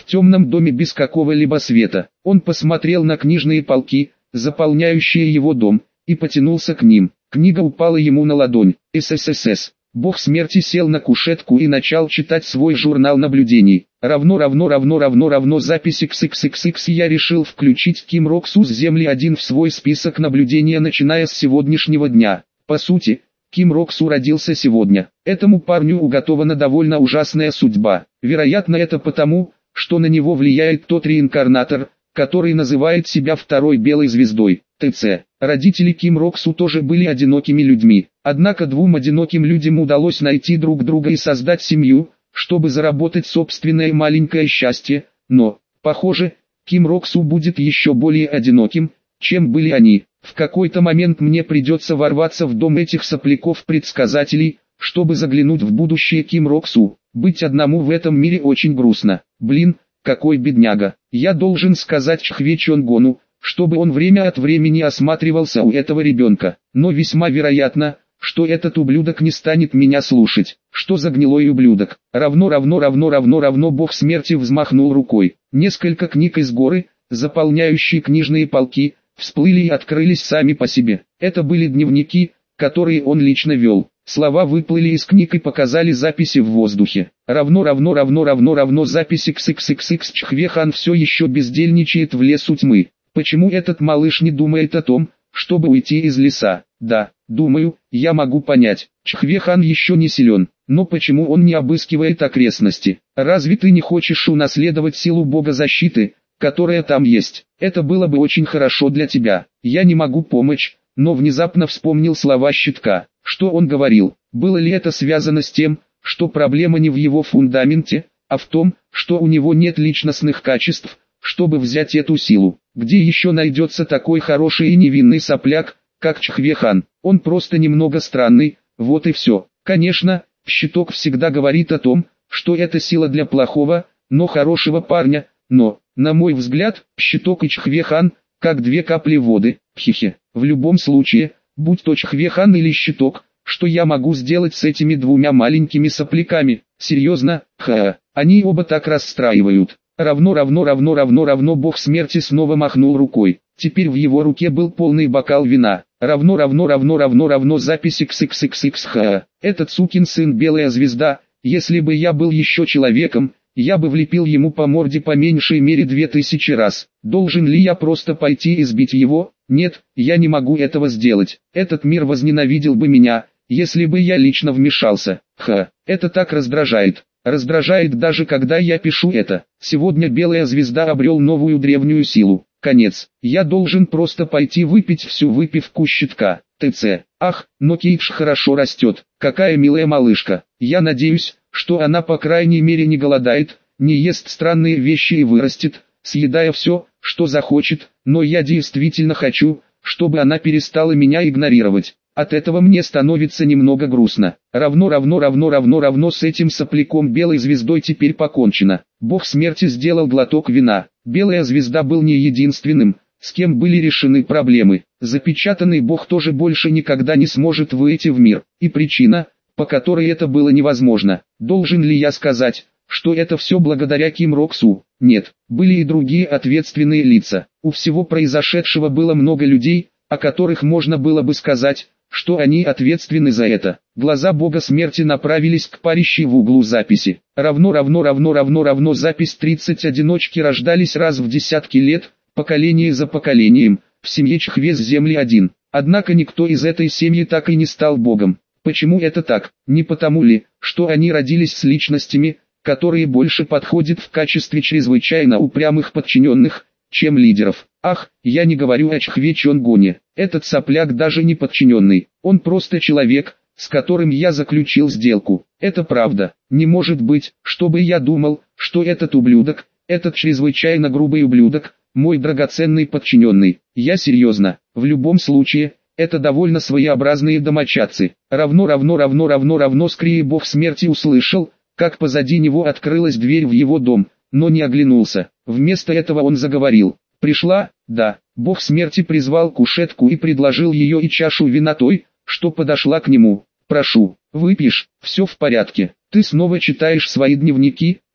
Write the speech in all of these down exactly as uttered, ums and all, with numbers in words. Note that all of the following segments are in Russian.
в темном доме без какого-либо света. Он посмотрел на книжные полки, заполняющие его дом, и потянулся к ним. Книга упала ему на ладонь. СССС. Бог смерти сел на кушетку и начал читать свой журнал наблюдений. Равно равно равно равно равно запись XXXX. Я решил включить Ким Рок Су с Земли один в свой список наблюдения, начиная с сегодняшнего дня. По сути, Ким Рок Су родился сегодня. Этому парню уготована довольно ужасная судьба. Вероятно, это потому, что на него влияет тот реинкарнатор, который называет себя второй белой звездой. ТЦ. Родители Ким Рок Су тоже были одинокими людьми. Однако двум одиноким людям удалось найти друг друга и создать семью, чтобы заработать собственное маленькое счастье, но, похоже, Ким Рок Су будет еще более одиноким, чем были они. В какой-то момент мне придется ворваться в дом этих сопляков-предсказателей, чтобы заглянуть в будущее Ким Рок Су. Быть одному в этом мире очень грустно. Блин, какой бедняга. Я должен сказать Чхве Чонгону, чтобы он время от времени осматривался у этого ребенка. Но весьма вероятно, что этот ублюдок не станет меня слушать. Что за гнилой ублюдок? Равно равно равно равно равно Бог смерти взмахнул рукой. Несколько книг из горы, заполняющие книжные полки, всплыли и открылись сами по себе. Это были дневники, которые он лично вел. Слова выплыли из книг и показали записи в воздухе. Равно равно равно равно равно записи XXXX. Чхве Хан все еще бездельничает в лесу тьмы. Почему этот малыш не думает о том, чтобы уйти из леса? Да, думаю, я могу понять. Чхве Хан еще не силен, но почему он не обыскивает окрестности? Разве ты не хочешь унаследовать силу бога защиты, которая там есть? Это было бы очень хорошо для тебя. Я не могу помочь, но внезапно вспомнил слова Щитка. Что он говорил? Было ли это связано с тем, что проблема не в его фундаменте, а в том, что у него нет личностных качеств, чтобы взять эту силу? Где еще найдется такой хороший и невинный сопляк, как Чхве Хан? Он просто немного странный, вот и все. Конечно, Щиток всегда говорит о том, что это сила для плохого, но хорошего парня, но, на мой взгляд, Щиток и Чхве Хан, как две капли воды. Хихе. В любом случае, будь то Чхве Хан или Щиток, что я могу сделать с этими двумя маленькими сопляками? Серьезно? Ха, они оба так расстраивают. Равно равно равно равно равно Бог смерти снова махнул рукой. Теперь в его руке был полный бокал вина. Равно равно равно равно равно запись XXXX. Ха, этот сукин сын белая звезда. Если бы я был еще человеком, я бы влепил ему по морде по меньшей мере две тысячи раз. Должен ли я просто пойти и сбить его? Нет, я не могу этого сделать. Этот мир возненавидел бы меня, если бы я лично вмешался. Ха, это так раздражает. Раздражает даже когда я пишу это. Сегодня белая звезда обрел новую древнюю силу. Конец. Я должен просто пойти выпить всю выпивку Щитка. ТЦ. Ах, но Кейдж хорошо растет. Какая милая малышка. Я надеюсь, что она по крайней мере не голодает, не ест странные вещи и вырастет, съедая все, что захочет, но я действительно хочу, чтобы она перестала меня игнорировать. От этого мне становится немного грустно. Равно равно равно равно равно с этим сопляком белой звездой теперь покончено. Бог смерти сделал глоток вина. Белая звезда был не единственным, с кем были решены проблемы. Запечатанный бог тоже больше никогда не сможет выйти в мир. И причина, по которой это было невозможно. Должен ли я сказать, что это все благодаря Ким Рок Су? Нет, были и другие ответственные лица. У всего произошедшего было много людей, о которых можно было бы сказать, что они ответственны за это. Глаза бога смерти направились к парящей в углу записи. Равно равно равно равно равно запись тридцать одиночки рождались раз в десятки лет, поколение за поколением, в семье Чхве с Земли один. Однако никто из этой семьи так и не стал богом. Почему это так? Не потому ли, что они родились с личностями, которые больше подходят в качестве чрезвычайно упрямых подчиненных, чем лидеров? Ах, я не говорю о Чхве Чонгоне. Этот сопляк даже не подчиненный. Он просто человек, с которым я заключил сделку. Это правда. Не может быть, чтобы я думал, что этот ублюдок, этот чрезвычайно грубый ублюдок, мой драгоценный подчиненный. Я серьезно. В любом случае, это довольно своеобразные домочадцы. Равно равно равно равно равно скорее бог смерти услышал, как позади него открылась дверь в его дом, но не оглянулся. Вместо этого он заговорил. Пришла, да, бог смерти призвал кушетку и предложил ее и чашу вина той, что подошла к нему. Прошу, выпьешь, все в порядке. Ты снова читаешь свои дневники? Да,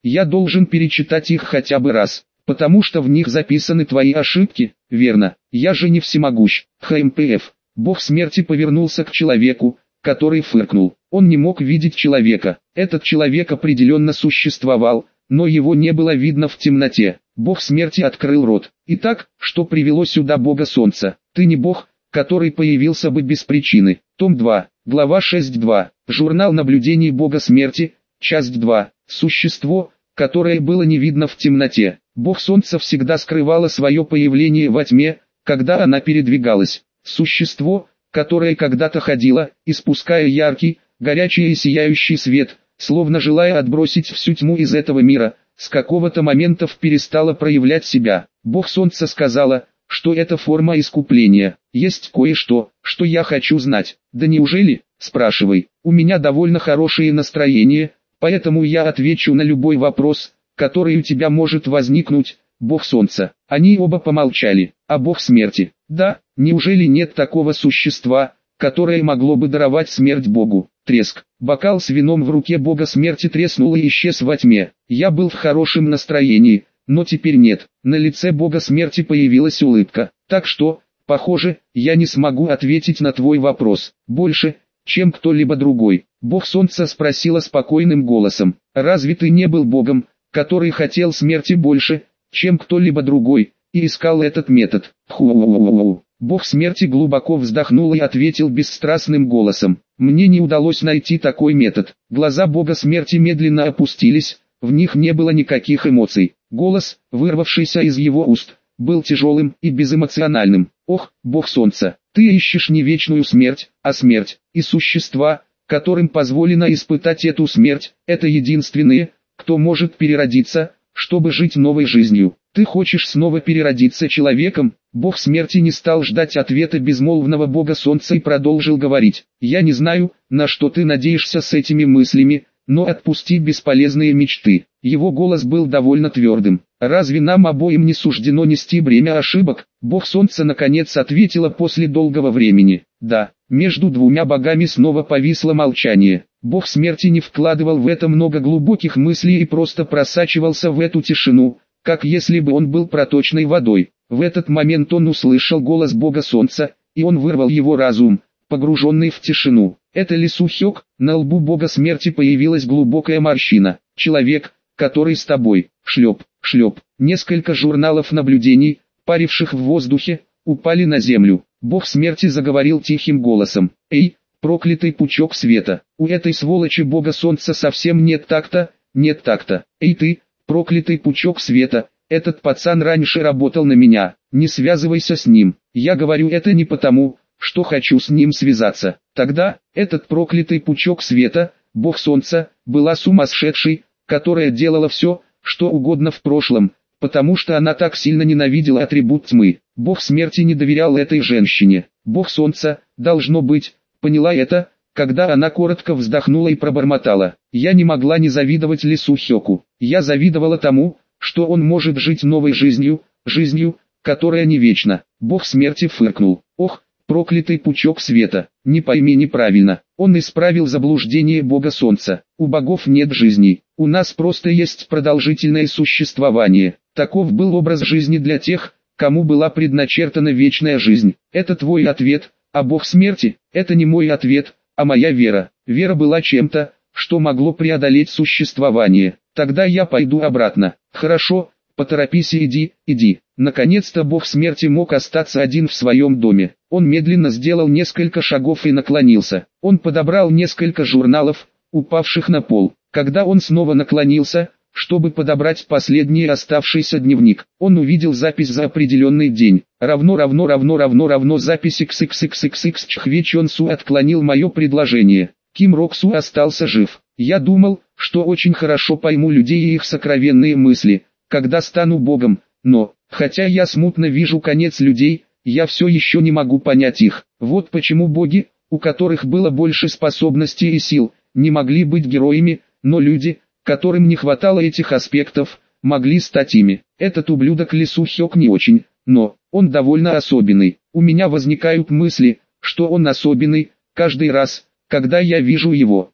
Я должен перечитать их хотя бы раз, потому что в них записаны твои ошибки, верно? Я же не всемогущ. ХМПФ. Бог смерти повернулся к человеку, который фыркнул. Он не мог видеть человека. Этот человек определенно существовал, но его не было видно в темноте. Бог смерти открыл рот. Итак, что привело сюда Бога Солнца? Ты не Бог, который появился бы без причины. Том два, глава шесть два. Журнал наблюдений Бога смерти, часть два. Существо, которое было не видно в темноте. Бог Солнца всегда скрывало свое появление во тьме, когда она передвигалась. Существо, которое когда-то ходило, испуская яркий, горячий и сияющий свет, словно желая отбросить всю тьму из этого мира, с какого-то момента перестало проявлять себя. Бог Солнца сказала, что это форма искупления. Есть кое-что, что я хочу знать. Да неужели? Спрашивай. У меня довольно хорошее настроение, поэтому я отвечу на любой вопрос, который у тебя может возникнуть. Бог Солнца. Они оба помолчали. А Бог смерти? Да, неужели нет такого существа, которое могло бы даровать смерть Богу? Треск. Бокал с вином в руке Бога смерти треснул и исчез во тьме. Я был в хорошем настроении, но теперь нет. На лице Бога смерти появилась улыбка. Так что, похоже, я не смогу ответить на твой вопрос. Больше, чем кто-либо другой. Бог Солнца спросила спокойным голосом. Разве ты не был Богом, который хотел смерти больше, чем кто-либо другой, и искал этот метод? Ху-у-у-у-у. Бог смерти глубоко вздохнул и ответил бесстрастным голосом. Мне не удалось найти такой метод. Глаза Бога смерти медленно опустились, в них не было никаких эмоций. Голос, вырвавшийся из его уст, был тяжелым и безэмоциональным. Ох, Бог Солнца, ты ищешь не вечную смерть, а смерть, и существа, которым позволено испытать эту смерть, это единственные, кто может переродиться, чтобы жить новой жизнью. Ты хочешь снова переродиться человеком? Бог смерти не стал ждать ответа безмолвного Бога Солнца и продолжил говорить. Я не знаю, на что ты надеешься с этими мыслями, но отпусти бесполезные мечты. Его голос был довольно твердым. Разве нам обоим не суждено нести бремя ошибок? Бог Солнца наконец ответила после долгого времени. Да, между двумя богами снова повисло молчание. Бог смерти не вкладывал в это много глубоких мыслей и просто просачивался в эту тишину, как если бы он был проточной водой. В этот момент он услышал голос Бога Солнца, и он вырвал его разум, погруженный в тишину. Это Лисухёк. На лбу Бога смерти появилась глубокая морщина. Человек, который с тобой. Шлеп, шлеп. Несколько журналов наблюдений, паривших в воздухе, упали на землю. Бог смерти заговорил тихим голосом. Эй, проклятый пучок света, у этой сволочи Бога Солнца совсем нет такта, нет такта. Эй ты, проклятый пучок света, этот пацан раньше работал на меня, не связывайся с ним. Я говорю это не потому, что хочу с ним связаться. Тогда, этот проклятый пучок света, Бог Солнца, была сумасшедшей, которая делала все, что угодно в прошлом, потому что она так сильно ненавидела атрибут тьмы. Бог смерти не доверял этой женщине. Бог Солнца, должно быть, поняла это, когда она коротко вздохнула и пробормотала. Я не могла не завидовать Лисухёку. Я завидовала тому, что он может жить новой жизнью, жизнью, которая не вечна. Бог смерти фыркнул. Ох, проклятый пучок света, не пойми неправильно. Он исправил заблуждение Бога Солнца. У богов нет жизни, у нас просто есть продолжительное существование. Таков был образ жизни для тех, кому была предначертана вечная жизнь. Это твой ответ, а Бог смерти, это не мой ответ, а моя вера. Вера была чем-то, что могло преодолеть существование. Тогда я пойду обратно. Хорошо, поторопись и иди, иди. Наконец-то Бог смерти мог остаться один в своем доме. Он медленно сделал несколько шагов и наклонился. Он подобрал несколько журналов, упавших на пол. Когда он снова наклонился, чтобы подобрать последний оставшийся дневник, он увидел запись за определенный день. Равно равно равно равно равно запись xxxxx Чхве Чон Су отклонил мое предложение. Ким Рок Су остался жив. Я думал, что очень хорошо пойму людей и их сокровенные мысли, когда стану Богом, но, хотя я смутно вижу конец людей, я все еще не могу понять их. Вот почему боги, у которых было больше способностей и сил, не могли быть героями, но люди, которым не хватало этих аспектов, могли стать ими. Этот ублюдок Лисухёк не очень, но, он довольно особенный. У меня возникают мысли, что он особенный, каждый раз, когда я вижу его.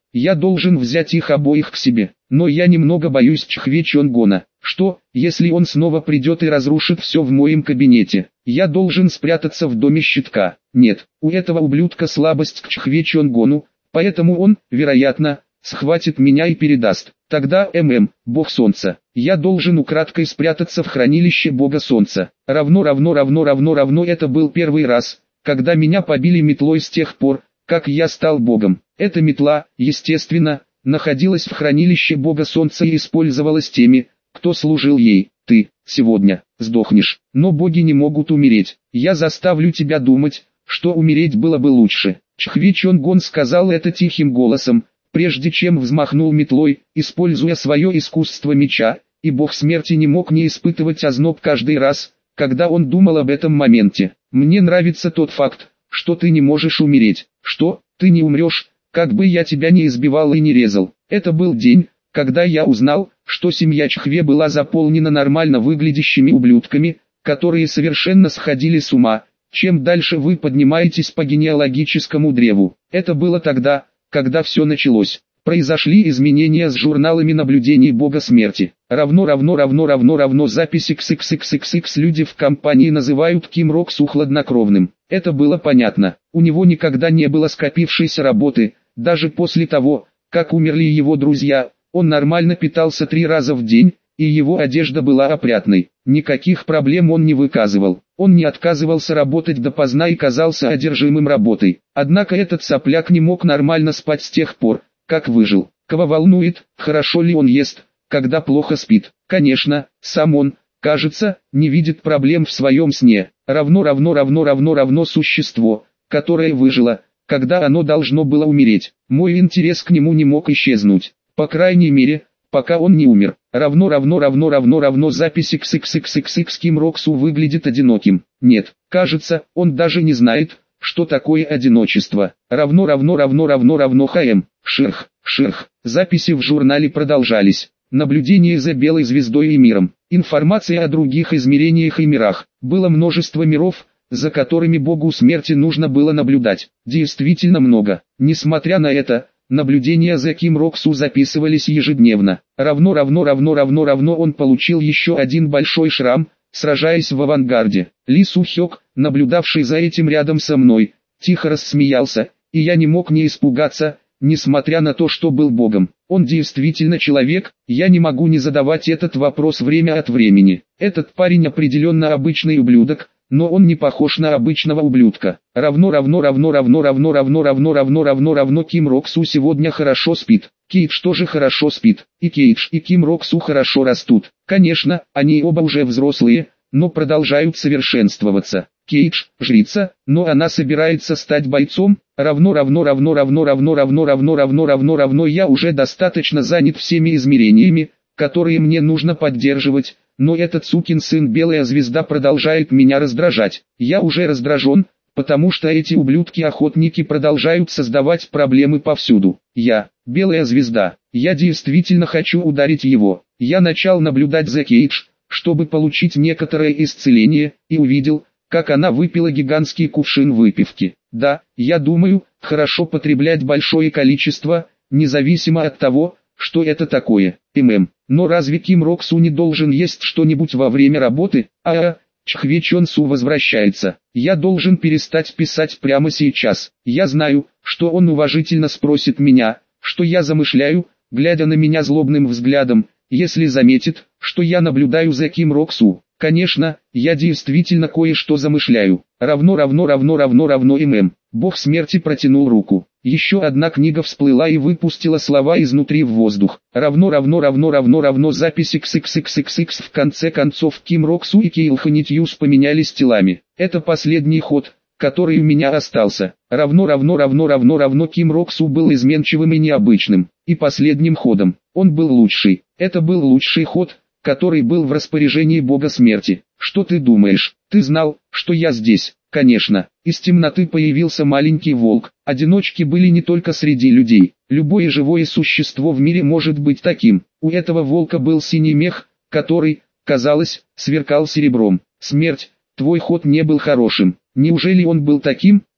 Я должен взять их обоих к себе. Но я немного боюсь Чхве Чонгона. Что, если он снова придет и разрушит все в моем кабинете? Я должен спрятаться в доме щитка. Нет, у этого ублюдка слабость к Чхве Чонгону, поэтому он, вероятно, схватит меня и передаст. Тогда ММ, бог солнца, я должен украдкой спрятаться в хранилище бога солнца. Равно равно равно равно равно это был первый раз, когда меня побили метлой с тех пор, как я стал богом. Эта метла, естественно, находилась в хранилище бога солнца и использовалась теми, кто служил ей. Ты, сегодня, сдохнешь, но боги не могут умереть. Я заставлю тебя думать, что умереть было бы лучше. Чхве Чонгон сказал это тихим голосом, прежде чем взмахнул метлой, используя свое искусство меча, и бог смерти не мог не испытывать озноб каждый раз, когда он думал об этом моменте. Мне нравится тот факт, что ты не можешь умереть. Что, ты не умрешь, как бы я тебя не избивал и не резал. Это был день, когда я узнал, что семья Чхве была заполнена нормально выглядящими ублюдками, которые совершенно сходили с ума, чем дальше вы поднимаетесь по генеалогическому древу. Это было тогда, когда все началось. Произошли изменения с журналами наблюдений бога смерти. Равно равно равно равно равно записи ксиксиксиксикс люди в компании называют Ким Роксу хладнокровным. Это было понятно. У него никогда не было скопившейся работы, даже после того, как умерли его друзья. Он нормально питался три раза в день, и его одежда была опрятной. Никаких проблем он не выказывал. Он не отказывался работать допоздна и казался одержимым работой. Однако этот сопляк не мог нормально спать с тех пор, как выжил. Кого волнует, хорошо ли он ест, когда плохо спит? Конечно, сам он, кажется, не видит проблем в своем сне. Равно равно равно равно равно существо, которое выжило, когда оно должно было умереть. Мой интерес к нему не мог исчезнуть. По крайней мере, пока он не умер. Равно равно равно равно равно записи ксиксиксиксикс Ким Роксу выглядит одиноким. Нет, кажется, он даже не знает, что такое одиночество. Равно равно равно равно равно ХМ. Шерх, шерх. Записи в журнале продолжались. Наблюдение за белой звездой и миром. Информация о других измерениях и мирах. Было множество миров, за которыми богу смерти нужно было наблюдать. Действительно много. Несмотря на это, наблюдения за Ким Роксу записывались ежедневно. Равно равно равно равно равно он получил еще один большой шрам, сражаясь в авангарде. Ли Сухёк, наблюдавший за этим рядом со мной, тихо рассмеялся, и я не мог не испугаться, несмотря на то, что был богом. Он действительно человек, я не могу не задавать этот вопрос время от времени. Этот парень определенно обычный ублюдок, но он не похож на обычного ублюдка. Равно равно равно равно равно равно равно равно равно равно Ким Роксу сегодня хорошо спит. Кейдж тоже хорошо спит. И Кейдж и Ким Роксу хорошо растут. Конечно, они оба уже взрослые, но продолжают совершенствоваться. Кейдж – жрица, но она собирается стать бойцом. Равно равно равно равно равно равно равно равно равно равно я уже достаточно занят всеми измерениями, которые мне нужно поддерживать. Но этот сукин сын Белая Звезда продолжает меня раздражать. Я уже раздражен, потому что эти ублюдки-охотники продолжают создавать проблемы повсюду. Я, Белая Звезда, я действительно хочу ударить его. Я начал наблюдать за Кейдж, чтобы получить некоторое исцеление, и увидел, как она выпила гигантский кувшин выпивки. Да, я думаю, хорошо потреблять большое количество, независимо от того, что это такое. ММ. Но разве Ким Роксу не должен есть что-нибудь во время работы? А-а, Чхве Чонсу возвращается. Я должен перестать писать прямо сейчас. Я знаю, что он уважительно спросит меня, что я замышляю, глядя на меня злобным взглядом, если заметит, что я наблюдаю за Ким Роксу. Конечно, я действительно кое-что замышляю. Равно равно равно равно равно ММ. Бог смерти протянул руку. Еще одна книга всплыла и выпустила слова изнутри в воздух. Равно равно равно равно равно записи ксиксиксиксикс. В конце концов Ким Роксу и Кейл Ханитьюс поменялись телами. Это последний ход, который у меня остался. Равно равно равно равно равно Ким Роксу был изменчивым и необычным. И последним ходом. Он был лучший. Это был лучший ход, который был в распоряжении бога смерти. Что ты думаешь? Ты знал, что я здесь? Конечно. Из темноты появился маленький волк. Одиночки были не только среди людей. Любое живое существо в мире может быть таким. У этого волка был синий мех, который, казалось, сверкал серебром. Смерть, твой ход не был хорошим. Неужели он был таким?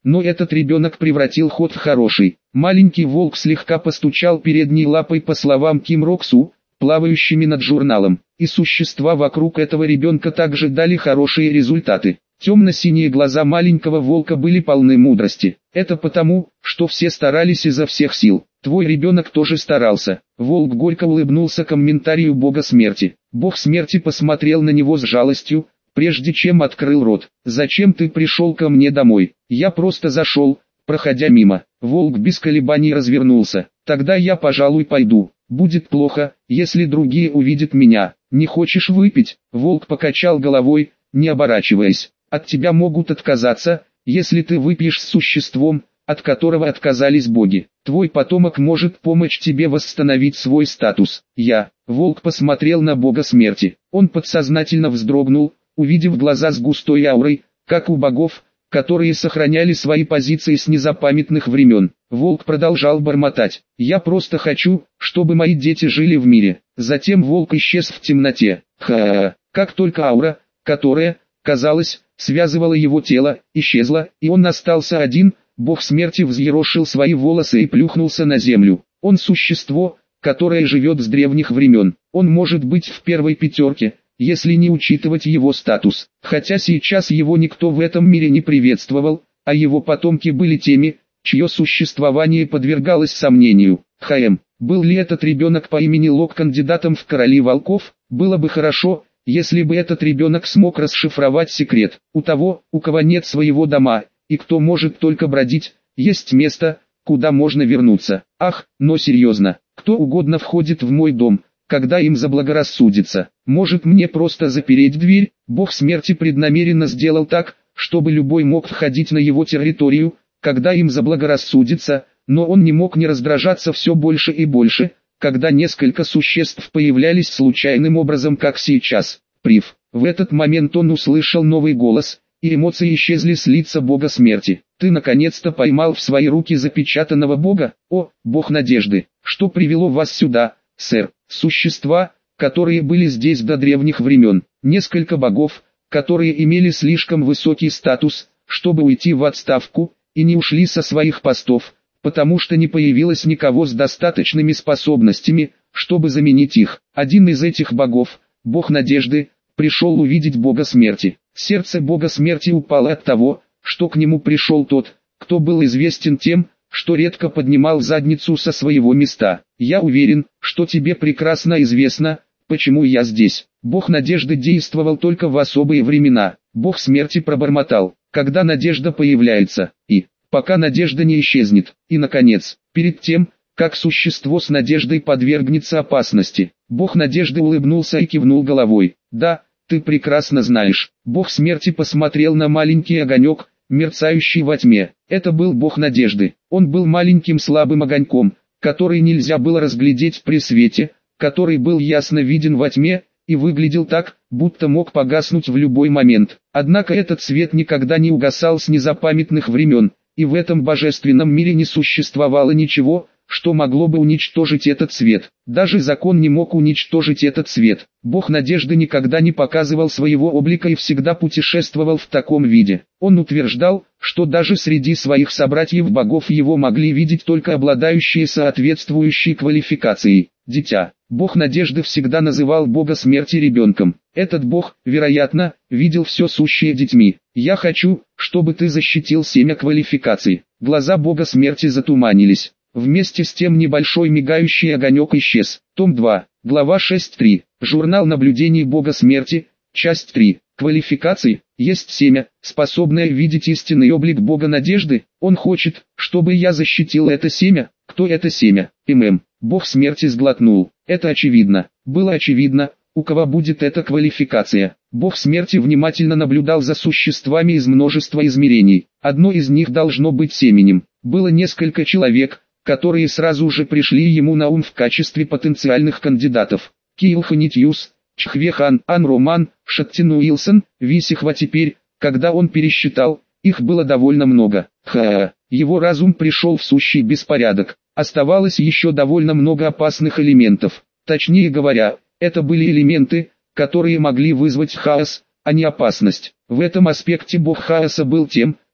но этот ребенок превратил ход в хороший. Маленький волк слегка постучал передней лапой по словам Ким Роксу, плавающими над журналом, и существа вокруг этого ребенка также дали хорошие результаты. Темно-синие глаза маленького волка были полны мудрости. Это потому, что все старались изо всех сил. Твой ребенок тоже старался. Волк горько улыбнулся комментарию бога смерти. Бог смерти посмотрел на него с жалостью, прежде чем открыл рот. «Зачем ты пришел ко мне домой? Я просто зашел, проходя мимо». Волк без колебаний развернулся. «Тогда я, пожалуй, пойду. Будет плохо, если другие увидят меня. Не хочешь выпить?» Волк покачал головой, не оборачиваясь. «От тебя могут отказаться, если ты выпьешь с существом, от которого отказались боги. Твой потомок может помочь тебе восстановить свой статус». Я. Волк посмотрел на бога смерти. Он подсознательно вздрогнул, увидев глаза с густой аурой, как у богов, которые сохраняли свои позиции с незапамятных времен. Волк продолжал бормотать: «Я просто хочу, чтобы мои дети жили в мире». Затем волк исчез в темноте. Ха-ха-ха. Как только аура, которая, казалось, связывала его тело, исчезла, и он остался один, бог смерти взъерошил свои волосы и плюхнулся на землю. Он существо, которое живет с древних времен. Он может быть в первой пятерке, если не учитывать его статус. Хотя сейчас его никто в этом мире не приветствовал, а его потомки были теми, чье существование подвергалось сомнению. ХМ. Был ли этот ребенок по имени Лок кандидатом в короли волков? Было бы хорошо, если бы этот ребенок смог расшифровать секрет. У того, у кого нет своего дома, и кто может только бродить, есть место, куда можно вернуться. Ах, но серьезно, кто угодно входит в мой дом, когда им заблагорассудится. Может мне просто запереть дверь? Бог смерти преднамеренно сделал так, чтобы любой мог входить на его территорию, когда им заблагорассудится, но он не мог не раздражаться все больше и больше, когда несколько существ появлялись случайным образом, как сейчас. Прив. В этот момент он услышал новый голос, и эмоции исчезли с лица бога смерти. Ты наконец-то поймал в свои руки запечатанного бога? О, бог надежды, что привело вас сюда, сэр? Существа, которые были здесь до древних времен. Несколько богов, которые имели слишком высокий статус, чтобы уйти в отставку, и не ушли со своих постов, потому что не появилось никого с достаточными способностями, чтобы заменить их. Один из этих богов, бог надежды, пришел увидеть бога смерти. Сердце бога смерти упало от того, что к нему пришел тот, кто был известен тем, что редко поднимал задницу со своего места. Я уверен, что тебе прекрасно известно, почему я здесь. Бог надежды действовал только в особые времена. Бог смерти пробормотал: когда надежда появляется, и пока надежда не исчезнет. И наконец, перед тем, как существо с надеждой подвергнется опасности, бог надежды улыбнулся и кивнул головой. Да, ты прекрасно знаешь. Бог смерти посмотрел на маленький огонек, мерцающий во тьме. Это был бог надежды. Он был маленьким слабым огоньком, который нельзя было разглядеть при свете, который был ясно виден во тьме, и выглядел так, будто мог погаснуть в любой момент. Однако этот свет никогда не угасал с незапамятных времен, и в этом божественном мире не существовало ничего, что могло бы уничтожить этот свет. Даже закон не мог уничтожить этот свет. Бог надежды никогда не показывал своего облика и всегда путешествовал в таком виде. Он утверждал, что даже среди своих собратьев-богов его могли видеть только обладающие соответствующей квалификацией. Дитя. Бог надежды всегда называл бога смерти ребенком. Этот бог, вероятно, видел все сущее детьми. Я хочу, чтобы ты защитил семя квалификаций. Глаза бога смерти затуманились. Вместе с тем небольшой мигающий огонек исчез. Том два, глава шесть три. Журнал наблюдений бога смерти, часть три. Квалификации. Есть семя, способное видеть истинный облик бога надежды. Он хочет, чтобы я защитил это семя. Кто это семя? ММ. Бог смерти сглотнул. Это очевидно. Было очевидно, у кого будет эта квалификация. Бог смерти внимательно наблюдал за существами из множества измерений. Одно из них должно быть семенем. Было несколько человек, которые сразу же пришли ему на ум в качестве потенциальных кандидатов. Киил Ханитьюс, Чхвехан, Ан Роман, Шаттин Уилсон, Висихва. Теперь, когда он пересчитал, их было довольно много. Ха-ха, его разум пришел в сущий беспорядок. Оставалось еще довольно много опасных элементов. Точнее говоря, это были элементы, которые могли вызвать хаос, а не опасность. В этом аспекте бог хаоса был тем,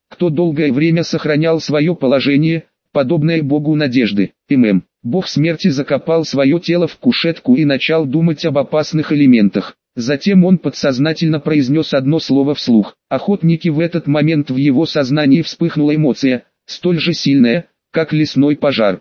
кто долгое время сохранял свое положение, подобное богу надежды. ММ. Бог смерти закопал свое тело в кушетку и начал думать об опасных элементах. Затем он подсознательно произнес одно слово вслух. Охотники, в этот момент в его сознании вспыхнула эмоция, столь же сильная, как лесной пожар.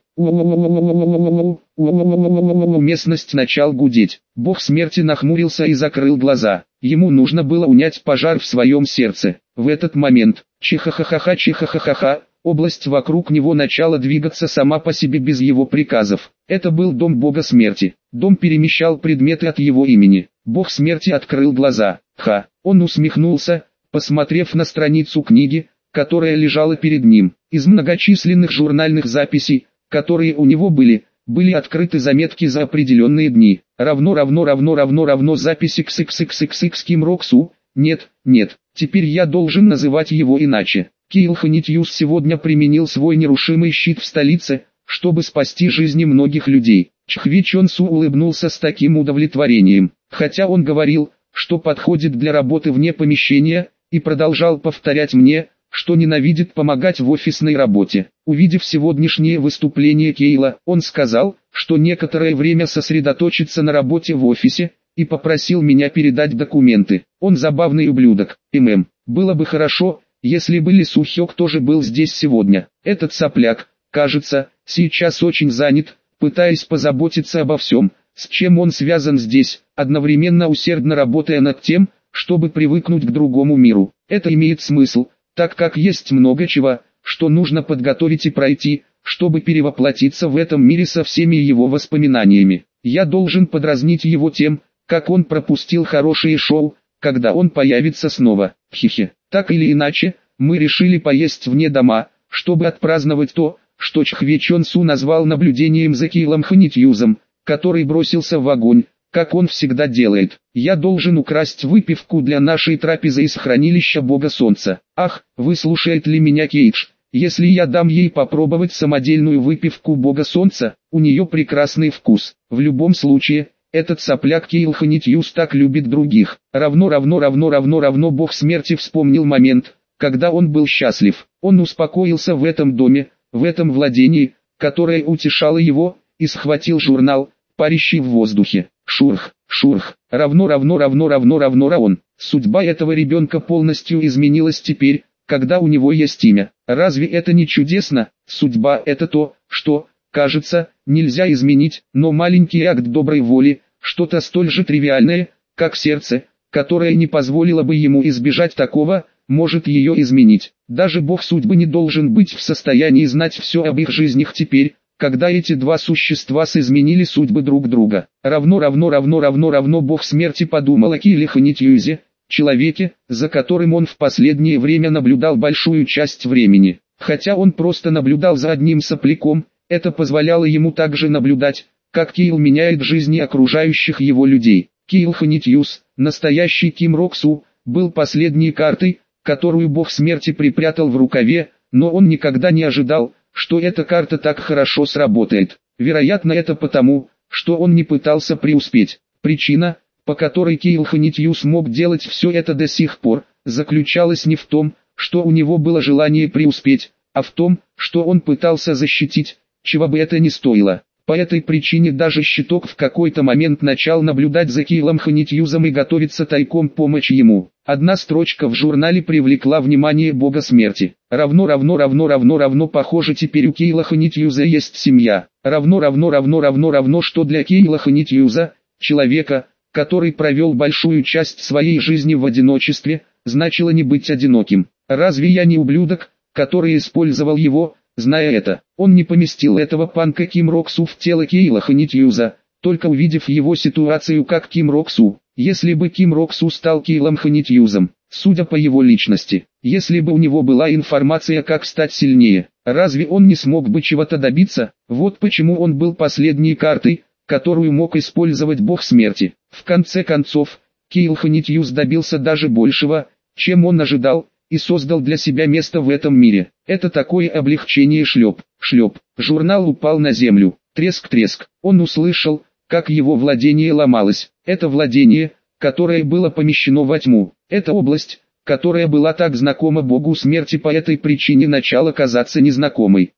Местность начал гудеть. Бог смерти нахмурился и закрыл глаза. Ему нужно было унять пожар в своем сердце. В этот момент, чихахахаха чихахахаха, область вокруг него начала двигаться сама по себе без его приказов. Это был дом бога смерти. Дом перемещал предметы от его имени. Бог смерти открыл глаза. Ха! Он усмехнулся, посмотрев на страницу книги, которая лежала перед ним. Из многочисленных журнальных записей, которые у него были, были открыты заметки за определенные дни. Равно равно равно равно равно записи ксиксиксиксикс Ким Рок Су. Нет, нет, теперь я должен называть его иначе. Кейл Ханитьюс сегодня применил свой нерушимый щит в столице, чтобы спасти жизни многих людей. Чхви Чон Су улыбнулся с таким удовлетворением, хотя он говорил, что подходит для работы вне помещения, и продолжал повторять мне, что ненавидит помогать в офисной работе. Увидев сегодняшнее выступление Кейла, он сказал, что некоторое время сосредоточится на работе в офисе, и попросил меня передать документы. Он забавный ублюдок. ММ. Было бы хорошо, если бы Ли Су Хёк тоже был здесь сегодня. Этот сопляк, кажется, сейчас очень занят, пытаясь позаботиться обо всем, с чем он связан здесь, одновременно усердно работая над тем, чтобы привыкнуть к другому миру. Это имеет смысл, так как есть много чего, что нужно подготовить и пройти, чтобы перевоплотиться в этом мире со всеми его воспоминаниями. Я должен подразнить его тем, как он пропустил хорошее шоу, когда он появится снова. Хихи. Так или иначе, мы решили поесть вне дома, чтобы отпраздновать то, что Чхве Чон Су назвал наблюдением за Кейлом Ханитьюзом, который бросился в огонь, как он всегда делает. Я должен украсть выпивку для нашей трапезы из хранилища Бога Солнца. Ах, выслушает ли меня Кейдж, если я дам ей попробовать самодельную выпивку Бога Солнца? У нее прекрасный вкус. В любом случае, этот сопляк Кейл Ханитьюс так любит других. Равно равно равно равно равно Бог смерти вспомнил момент, когда он был счастлив. Он успокоился в этом доме, в этом владении, которое утешало его, и схватил журнал, парящий в воздухе. Шурх, шурх, равно равно равно равно равно раон. Судьба этого ребенка полностью изменилась теперь, когда у него есть имя. Разве это не чудесно? Судьба — это то, что, кажется, нельзя изменить, но маленький акт доброй воли, что-то столь же тривиальное, как сердце, которое не позволило бы ему избежать такого, может ее изменить. Даже Бог судьбы не должен быть в состоянии знать все об их жизнях теперь, когда эти два существа изменили судьбы друг друга. Равно равно равно равно равно Бог смерти подумал о Кейле Ханитьюзе, человеке, за которым он в последнее время наблюдал большую часть времени. Хотя он просто наблюдал за одним сопляком, это позволяло ему также наблюдать, как Кейл меняет жизни окружающих его людей. Кейл Ханитьюз, настоящий Ким Рок Су, был последней картой, которую Бог смерти припрятал в рукаве, но он никогда не ожидал, что эта карта так хорошо сработает. Вероятно, это потому, что он не пытался преуспеть. Причина, по которой Кейл Ханитьюз мог делать все это до сих пор, заключалась не в том, что у него было желание преуспеть, а в том, что он пытался защитить, чего бы это ни стоило. По этой причине даже щиток в какой-то момент начал наблюдать за Кейлом Ханитьюзом и готовиться тайком помочь ему. Одна строчка в журнале привлекла внимание Бога смерти. Равно равно равно равно равно похоже теперь у Кейла Ханитьюза есть семья. Равно равно равно равно равно что для Кейла Ханитьюза, человека, который провел большую часть своей жизни в одиночестве, значило не быть одиноким. Разве я не ублюдок, который использовал его? Зная это, он не поместил этого панка Ким Рок Су в тело Кейла Ханитьюза, только увидев его ситуацию как Ким Рок Су. Если бы Ким Рок Су стал Кейлом Ханитьюзом, судя по его личности, если бы у него была информация, как стать сильнее, разве он не смог бы чего-то добиться? Вот почему он был последней картой, которую мог использовать Бог смерти. В конце концов, Кейл Ханитьюз добился даже большего, чем он ожидал, и создал для себя место в этом мире. Это такое облегчение. Шлеп, шлеп. Журнал упал на землю. Треск-треск. Он услышал, как его владение ломалось. Это владение, которое было помещено во тьму. Эта область, которая была так знакома богу смерти, по этой причине начала казаться незнакомой.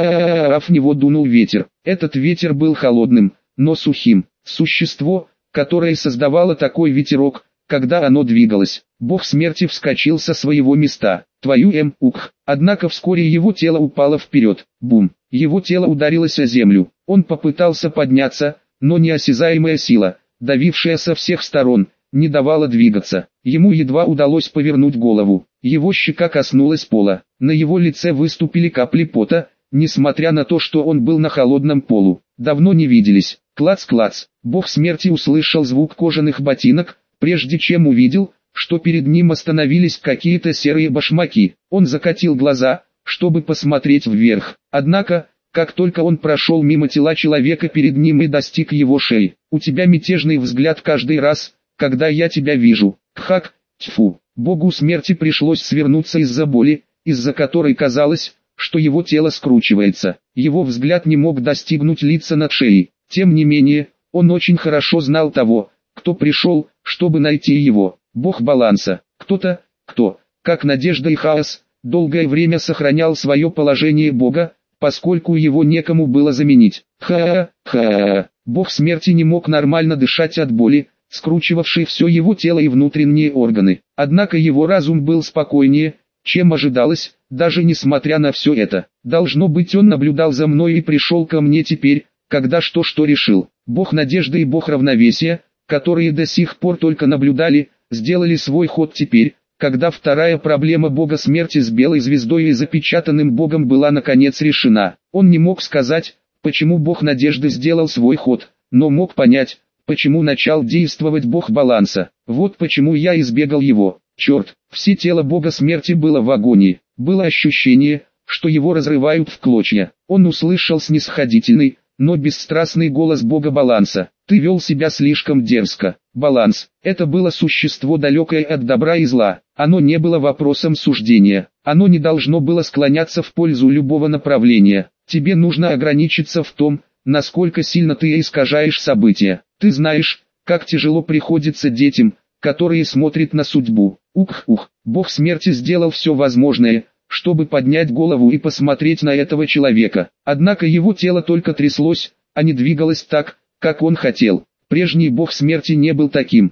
Ша в него дунул ветер. Этот ветер был холодным, но сухим. Существо, которое создавало такой ветерок, когда оно двигалось. Бог смерти вскочил со своего места. Твою эм, ух. Однако вскоре его тело упало вперед. Бум. Его тело ударилось о землю. Он попытался подняться, но неосязаемая сила, давившая со всех сторон, не давала двигаться. Ему едва удалось повернуть голову. Его щека коснулась пола. На его лице выступили капли пота, несмотря на то, что он был на холодном полу. Давно не виделись. Клац-клац. Бог смерти услышал звук кожаных ботинок, прежде чем увидел, что перед ним остановились какие-то серые башмаки. Он закатил глаза, чтобы посмотреть вверх. Однако, как только он прошел мимо тела человека перед ним и достиг его шеи, у тебя мятежный взгляд каждый раз, когда я тебя вижу. Кхак, тьфу. Богу смерти пришлось свернуться из-за боли, из-за которой казалось, что его тело скручивается. Его взгляд не мог достигнуть лица над шеей. Тем не менее, он очень хорошо знал того, кто пришел, чтобы найти его. Бог баланса. Кто-то, кто, как Надежда и Хаос, долгое время сохранял свое положение Бога, поскольку его некому было заменить. Ха-ха-ха. Бог смерти не мог нормально дышать от боли, скручивавшей все его тело и внутренние органы. Однако его разум был спокойнее, чем ожидалось, даже несмотря на все это. Должно быть, он наблюдал за мной и пришел ко мне теперь, когда что-что решил. Бог надежды и Бог равновесия, которые до сих пор только наблюдали, сделали свой ход теперь, когда вторая проблема Бога смерти с белой звездой и запечатанным Богом была наконец решена. Он не мог сказать, почему Бог надежды сделал свой ход, но мог понять, почему начал действовать Бог баланса. Вот почему я избегал его. Черт, все тело Бога смерти было в агонии. Было ощущение, что его разрывают в клочья. Он услышал снисходительный, но бесстрастный голос Бога баланса. Ты вел себя слишком дерзко. Баланс. Это было существо далекое от добра и зла. Оно не было вопросом суждения. Оно не должно было склоняться в пользу любого направления. Тебе нужно ограничиться в том, насколько сильно ты искажаешь события. Ты знаешь, как тяжело приходится детям, которые смотрят на судьбу. Ух-ух. Бог смерти сделал все возможное, чтобы поднять голову и посмотреть на этого человека. Однако его тело только тряслось, а не двигалось так, как он хотел. Прежний Бог смерти не был таким.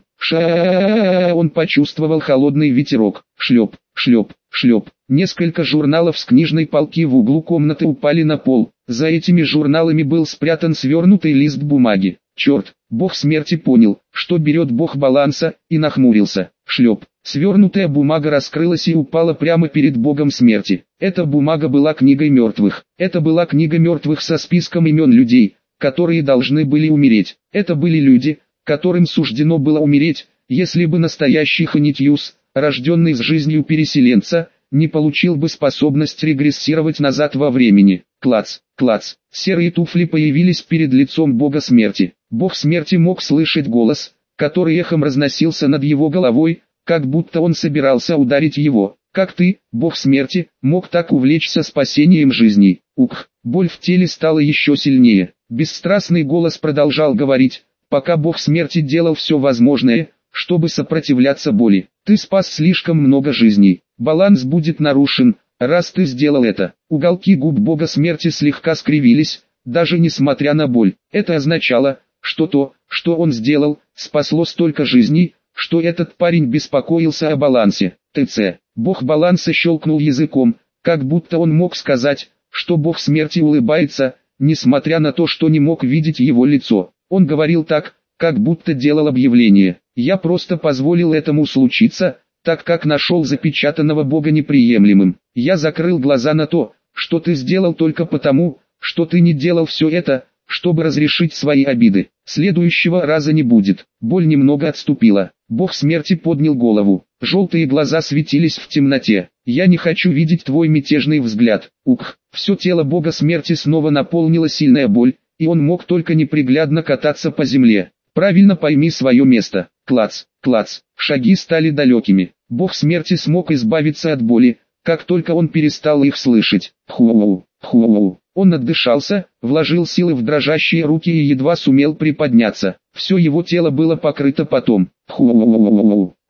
Ша, он почувствовал холодный ветерок. Шлеп, шлеп, шлеп. Несколько журналов с книжной полки в углу комнаты упали на пол. За этими журналами был спрятан свернутый лист бумаги. Черт, Бог смерти понял, что берет Бог баланса, и нахмурился. Шлеп. Свернутая бумага раскрылась и упала прямо перед Богом смерти. Эта бумага была книгой мертвых. Это была книга мертвых со списком имен людей, которые должны были умереть. Это были люди, которым суждено было умереть, если бы настоящий Ханитьюс, рожденный с жизнью переселенца, не получил бы способность регрессировать назад во времени. Клац, клац. Серые туфли появились перед лицом Бога смерти. Бог смерти мог слышать голос, который эхом разносился над его головой, как будто он собирался ударить его. Как ты, Бог смерти, мог так увлечься спасением жизней? Ух, боль в теле стала еще сильнее. Бесстрастный голос продолжал говорить, пока Бог смерти делал все возможное, чтобы сопротивляться боли. Ты спас слишком много жизней. Баланс будет нарушен, раз ты сделал это. Уголки губ Бога смерти слегка скривились, даже несмотря на боль. Это означало, что то, что он сделал, спасло столько жизней, что этот парень беспокоился о балансе. ТЦ. Бог баланса щелкнул языком, как будто он мог сказать, что Бог смерти улыбается, несмотря на то, что не мог видеть его лицо. Он говорил так, как будто делал объявление. Я просто позволил этому случиться, так как нашел запечатанного Бога неприемлемым. Я закрыл глаза на то, что ты сделал только потому, что ты не делал все это, чтобы разрешить свои обиды. Следующего раза не будет. Боль немного отступила. Бог смерти поднял голову. Желтые глаза светились в темноте. Я не хочу видеть твой мятежный взгляд. Ух, все тело Бога смерти снова наполнила сильная боль, и он мог только неприглядно кататься по земле. Правильно пойми свое место. Клац, клац. Шаги стали далекими. Бог смерти смог избавиться от боли, как только он перестал их слышать. Ху-у, ху-у. Он отдышался, вложил силы в дрожащие руки и едва сумел приподняться. Все его тело было покрыто потом. Ху-у-у-у.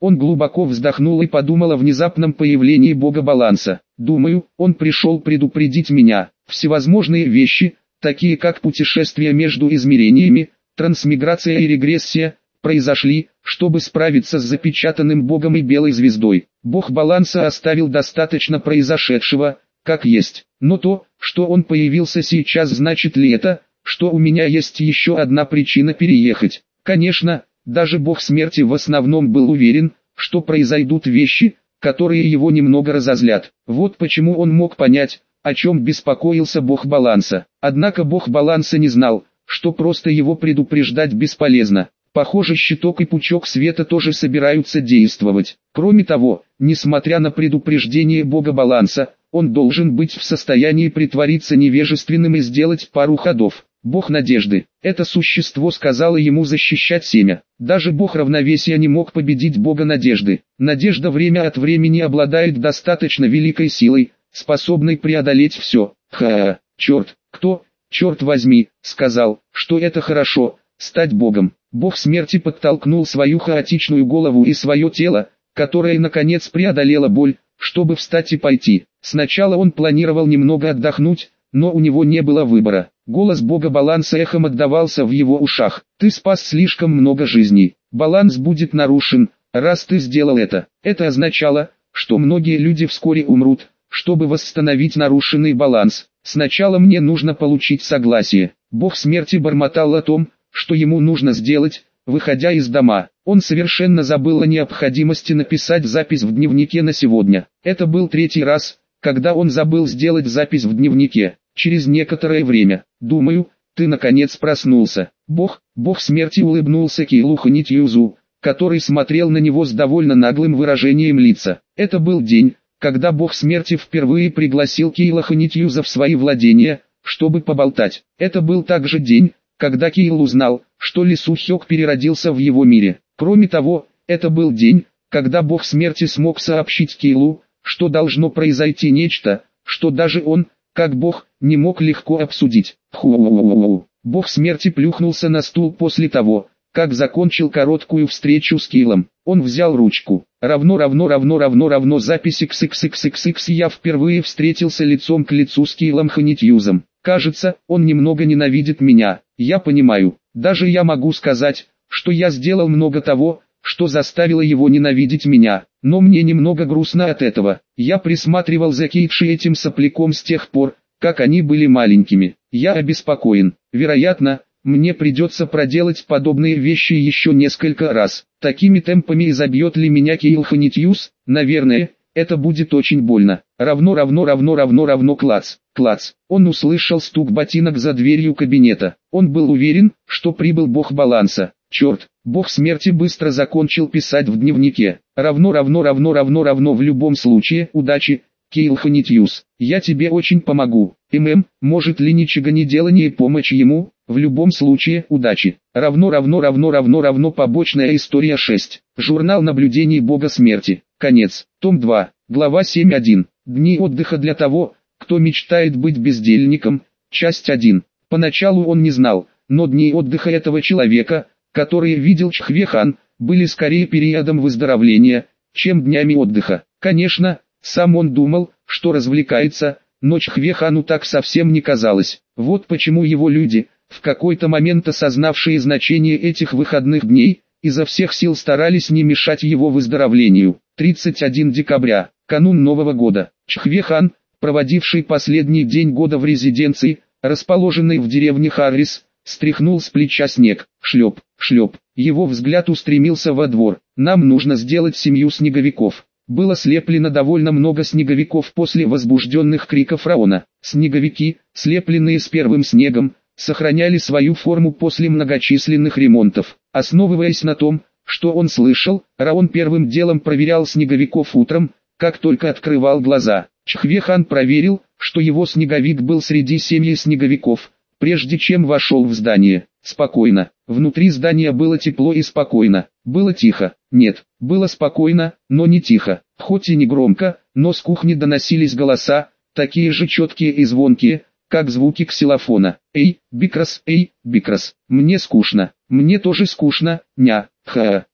Он глубоко вздохнул и подумал о внезапном появлении бога баланса. Думаю, он пришел предупредить меня. Всевозможные вещи, такие как путешествия между измерениями, трансмиграция и регрессия, произошли, чтобы справиться с запечатанным богом и белой звездой. Бог баланса оставил достаточно произошедшего, как есть. Но то, что он появился сейчас, значит ли это, что у меня есть еще одна причина переехать? Конечно, даже бог смерти в основном был уверен, что произойдут вещи, которые его немного разозлят. Вот почему он мог понять, о чем беспокоился бог баланса. Однако бог баланса не знал, что просто его предупреждать бесполезно. Похоже, щиток и пучок света тоже собираются действовать. Кроме того, несмотря на предупреждение бога баланса, он должен быть в состоянии притвориться невежественным и сделать пару ходов. Бог надежды. Это существо сказало ему защищать семя. Даже бог равновесия не мог победить бога надежды. Надежда время от времени обладает достаточно великой силой, способной преодолеть все. Ха-ха, черт, кто, черт возьми, сказал, что это хорошо, стать богом. Бог смерти подтолкнул свою хаотичную голову и свое тело, которое наконец преодолело боль, чтобы встать и пойти. Сначала он планировал немного отдохнуть, но у него не было выбора. Голос бога баланса эхом отдавался в его ушах. Ты спас слишком много жизней. Баланс будет нарушен, раз ты сделал это. Это означало, что многие люди вскоре умрут, чтобы восстановить нарушенный баланс. Сначала мне нужно получить согласие. Бог смерти бормотал о том, что ему нужно сделать, выходя из дома. Он совершенно забыл о необходимости написать запись в дневнике на сегодня. Это был третий раз, когда он забыл сделать запись в дневнике. Через некоторое время, думаю, ты наконец проснулся. Бог, бог смерти улыбнулся Кейлу Ханитьюзу, который смотрел на него с довольно наглым выражением лица. Это был день, когда бог смерти впервые пригласил Кейла Ханитьюза в свои владения, чтобы поболтать. Это был также день, когда Кейл узнал, что Ли Сухёк переродился в его мире. Кроме того, это был день, когда бог смерти смог сообщить Кейлу, что должно произойти нечто, что даже он, как бог, не мог легко обсудить. Ху-у-у-у-у. Бог смерти плюхнулся на стул после того, как закончил короткую встречу с Кейлом. Он взял ручку. Равно равно равно равно равно записи кс-кс-кс-кс-кс. Я впервые встретился лицом к лицу с Кейлом Ханитьюзом. Кажется, он немного ненавидит меня. Я понимаю. Даже я могу сказать, что я сделал много того, что заставило его ненавидеть меня. Но мне немного грустно от этого. Я присматривал за Кейтши этим сопляком с тех пор, как они были маленькими. Я обеспокоен. Вероятно, мне придется проделать подобные вещи еще несколько раз. Такими темпами изобьет ли меня Кейл Ханитьюз? Наверное, это будет очень больно. Равно равно равно равно равно клац, клац. Он услышал стук ботинок за дверью кабинета. Он был уверен, что прибыл бог баланса. Черт, бог смерти быстро закончил писать в дневнике. Равно равно равно равно равно в любом случае, удачи, Кейл Ханитьюз. Я тебе очень помогу. ММ, может ли ничего не делание помочь ему? В любом случае, удачи. Равно равно равно равно равно побочная история шесть. Журнал наблюдений бога смерти. Конец. Том два. Глава семь один. Дни отдыха для того, кто мечтает быть бездельником. Часть один. Поначалу он не знал, но дни отдыха этого человека, которые видел Чхвехан, были скорее периодом выздоровления, чем днями отдыха. Конечно, сам он думал, что развлекается, но Чхвехану так совсем не казалось. Вот почему его люди, в какой-то момент осознавшие значение этих выходных дней, изо всех сил старались не мешать его выздоровлению. тридцать первого декабря, канун Нового года. Чхвехан, проводивший последний день года в резиденции, расположенной в деревне Харрис, стряхнул с плеча снег. Шлеп, шлеп. Его взгляд устремился во двор. Нам нужно сделать семью снеговиков. Было слеплено довольно много снеговиков после возбужденных криков Раона. Снеговики, слепленные с первым снегом, сохраняли свою форму после многочисленных ремонтов. Основываясь на том, что он слышал, Раон первым делом проверял снеговиков утром, как только открывал глаза. Чхвехан проверил, что его снеговик был среди семьи снеговиков, прежде чем вошел в здание. Спокойно. Внутри здания было тепло и спокойно. Было тихо. Нет, было спокойно, но не тихо. Хоть и не громко, но с кухни доносились голоса, такие же четкие и звонкие, как звуки ксилофона. Эй, Бикрас, эй, Бикрас, мне скучно. Мне тоже скучно, ня, ха.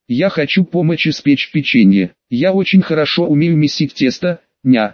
Я хочу помочь испечь печенье. Я очень хорошо умею месить тесто, ня.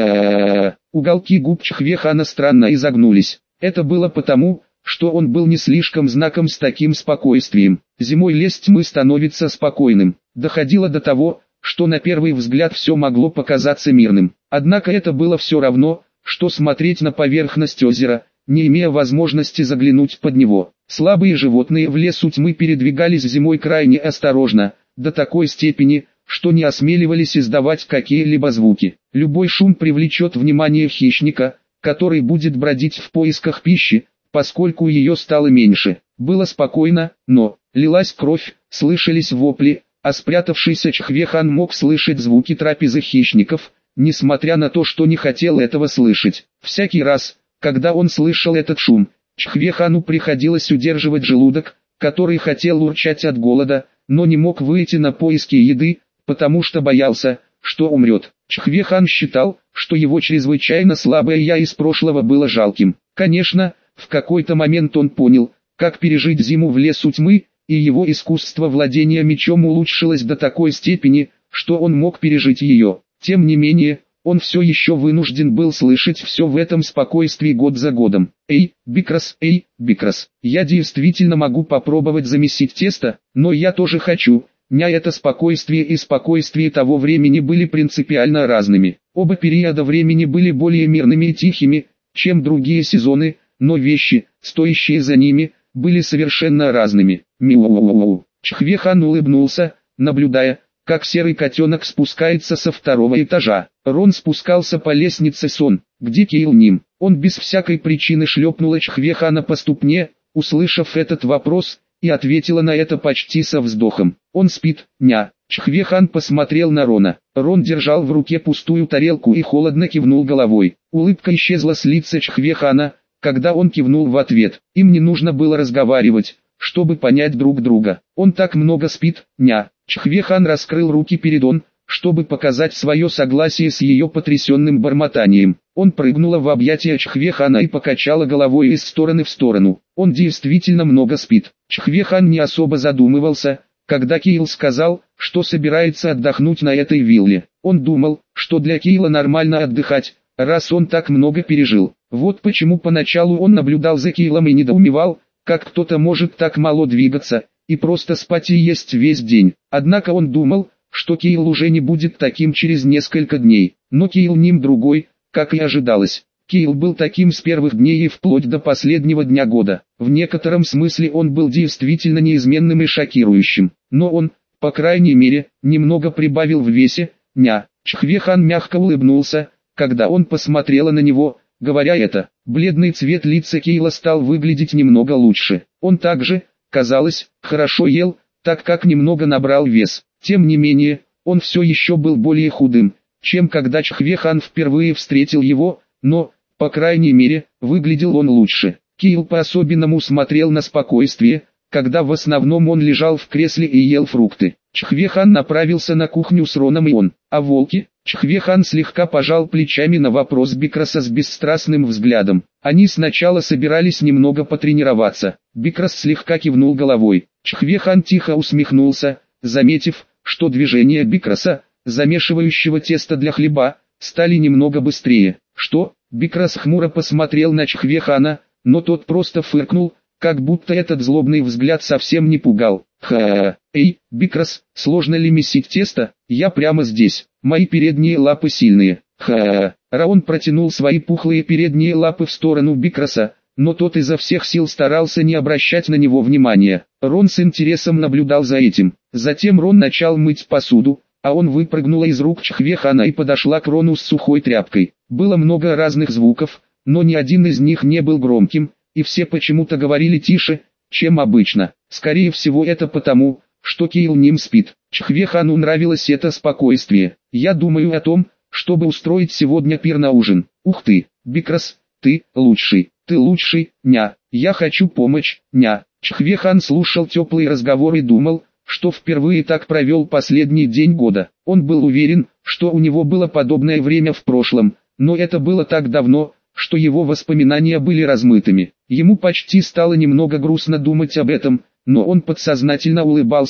Ха. Уголки губ Чхве-хана странно изогнулись. Это было потому, что он был не слишком знаком с таким спокойствием. Зимой лес тьмы становится спокойным. Доходило до того, что на первый взгляд все могло показаться мирным. Однако это было все равно, что смотреть на поверхность озера, не имея возможности заглянуть под него. Слабые животные в лесу тьмы передвигались зимой крайне осторожно, до такой степени, что не осмеливались издавать какие-либо звуки. Любой шум привлечет внимание хищника, который будет бродить в поисках пищи, поскольку ее стало меньше. Было спокойно, но лилась кровь, слышались вопли, а спрятавшийся Чхве-хан мог слышать звуки трапезы хищников, несмотря на то, что не хотел этого слышать. Всякий раз, когда он слышал этот шум, Чхве-хану приходилось удерживать желудок, который хотел урчать от голода, но не мог выйти на поиски еды, потому что боялся, что умрет. Чхве-хан считал, что его чрезвычайно слабое «я» из прошлого было жалким. Конечно, в какой-то момент он понял, как пережить зиму в лесу тьмы, и его искусство владения мечом улучшилось до такой степени, что он мог пережить ее. Тем не менее, он все еще вынужден был слышать все в этом спокойствии год за годом. «Эй, Бикрас, эй, Бикрас, я действительно могу попробовать замесить тесто, но я тоже хочу». Ня это спокойствие и спокойствие того времени были принципиально разными. Оба периода времени были более мирными и тихими, чем другие сезоны, но вещи, стоящие за ними, были совершенно разными. Мяу. Чхве-хан улыбнулся, наблюдая, как серый котенок спускается со второго этажа. Рон спускался по лестнице Сон, где Кейл Ним. Он без всякой причины шлепнула Чхве-хана по ступне, услышав этот вопрос, и ответила на это почти со вздохом. «Он спит, ня». Чхве-хан посмотрел на Рона. Рон держал в руке пустую тарелку и холодно кивнул головой. Улыбка исчезла с лица Чхве-хана, когда он кивнул в ответ. Им не нужно было разговаривать, чтобы понять друг друга. «Он так много спит, ня». Чхве-хан раскрыл руки перед он, чтобы показать свое согласие с ее потрясенным бормотанием. Он прыгнула в объятия Чхве-хана и покачала головой из стороны в сторону. Он действительно много спит. Чхве-хан не особо задумывался, когда Кейл сказал, что собирается отдохнуть на этой вилле. Он думал, что для Кейла нормально отдыхать, раз он так много пережил. Вот почему поначалу он наблюдал за Кейлом и недоумевал, как кто-то может так мало двигаться, и просто спать и есть весь день. Однако он думал, что Кейл уже не будет таким через несколько дней. Но Кейл Ним другой, как и ожидалось. Кейл был таким с первых дней и вплоть до последнего дня года. В некотором смысле он был действительно неизменным и шокирующим. Но он, по крайней мере, немного прибавил в весе, ня. Чхве-хан мягко улыбнулся, когда он посмотрела на него, говоря это. Бледный цвет лица Кейла стал выглядеть немного лучше. Он также, казалось, хорошо ел, так как немного набрал вес. Тем не менее, он все еще был более худым, чем когда Чхве-хан впервые встретил его, но, по крайней мере, выглядел он лучше. Кейл по-особенному смотрел на спокойствие, когда в основном он лежал в кресле и ел фрукты. Чхве-хан направился на кухню с Роном и он, а волки? Чхве-хан слегка пожал плечами на вопрос Бикраса с бесстрастным взглядом. Они сначала собирались немного потренироваться. Бикрас слегка кивнул головой. Чхве-хан тихо усмехнулся, заметив, что движения Бикраса, замешивающего тесто для хлеба, стали немного быстрее. «Что?» Бикрас хмуро посмотрел на Чхве-хана, но тот просто фыркнул, как будто этот злобный взгляд совсем не пугал. «Ха-ха! Эй, Бикрас, сложно ли месить тесто? Я прямо здесь. Мои передние лапы сильные. Ха-ха!» Раон протянул свои пухлые передние лапы в сторону Бикраса, но тот изо всех сил старался не обращать на него внимания. Рон с интересом наблюдал за этим. Затем Рон начал мыть посуду, а он выпрыгнула из рук Чхве-хана и подошла к Рону с сухой тряпкой. Было много разных звуков, но ни один из них не был громким, и все почему-то говорили тише, чем обычно. Скорее всего это потому, что Кейл Ним спит. Чхве-хану нравилось это спокойствие. «Я думаю о том, чтобы устроить сегодня пир на ужин. Ух ты, Бикрас, ты лучший, ты лучший, ня. Я хочу помочь, ня». Чхве-хан слушал теплый разговор и думал, что впервые так провел последний день года. Он был уверен, что у него было подобное время в прошлом, но это было так давно, что его воспоминания были размытыми. Ему почти стало немного грустно думать об этом, но он подсознательно улыбался,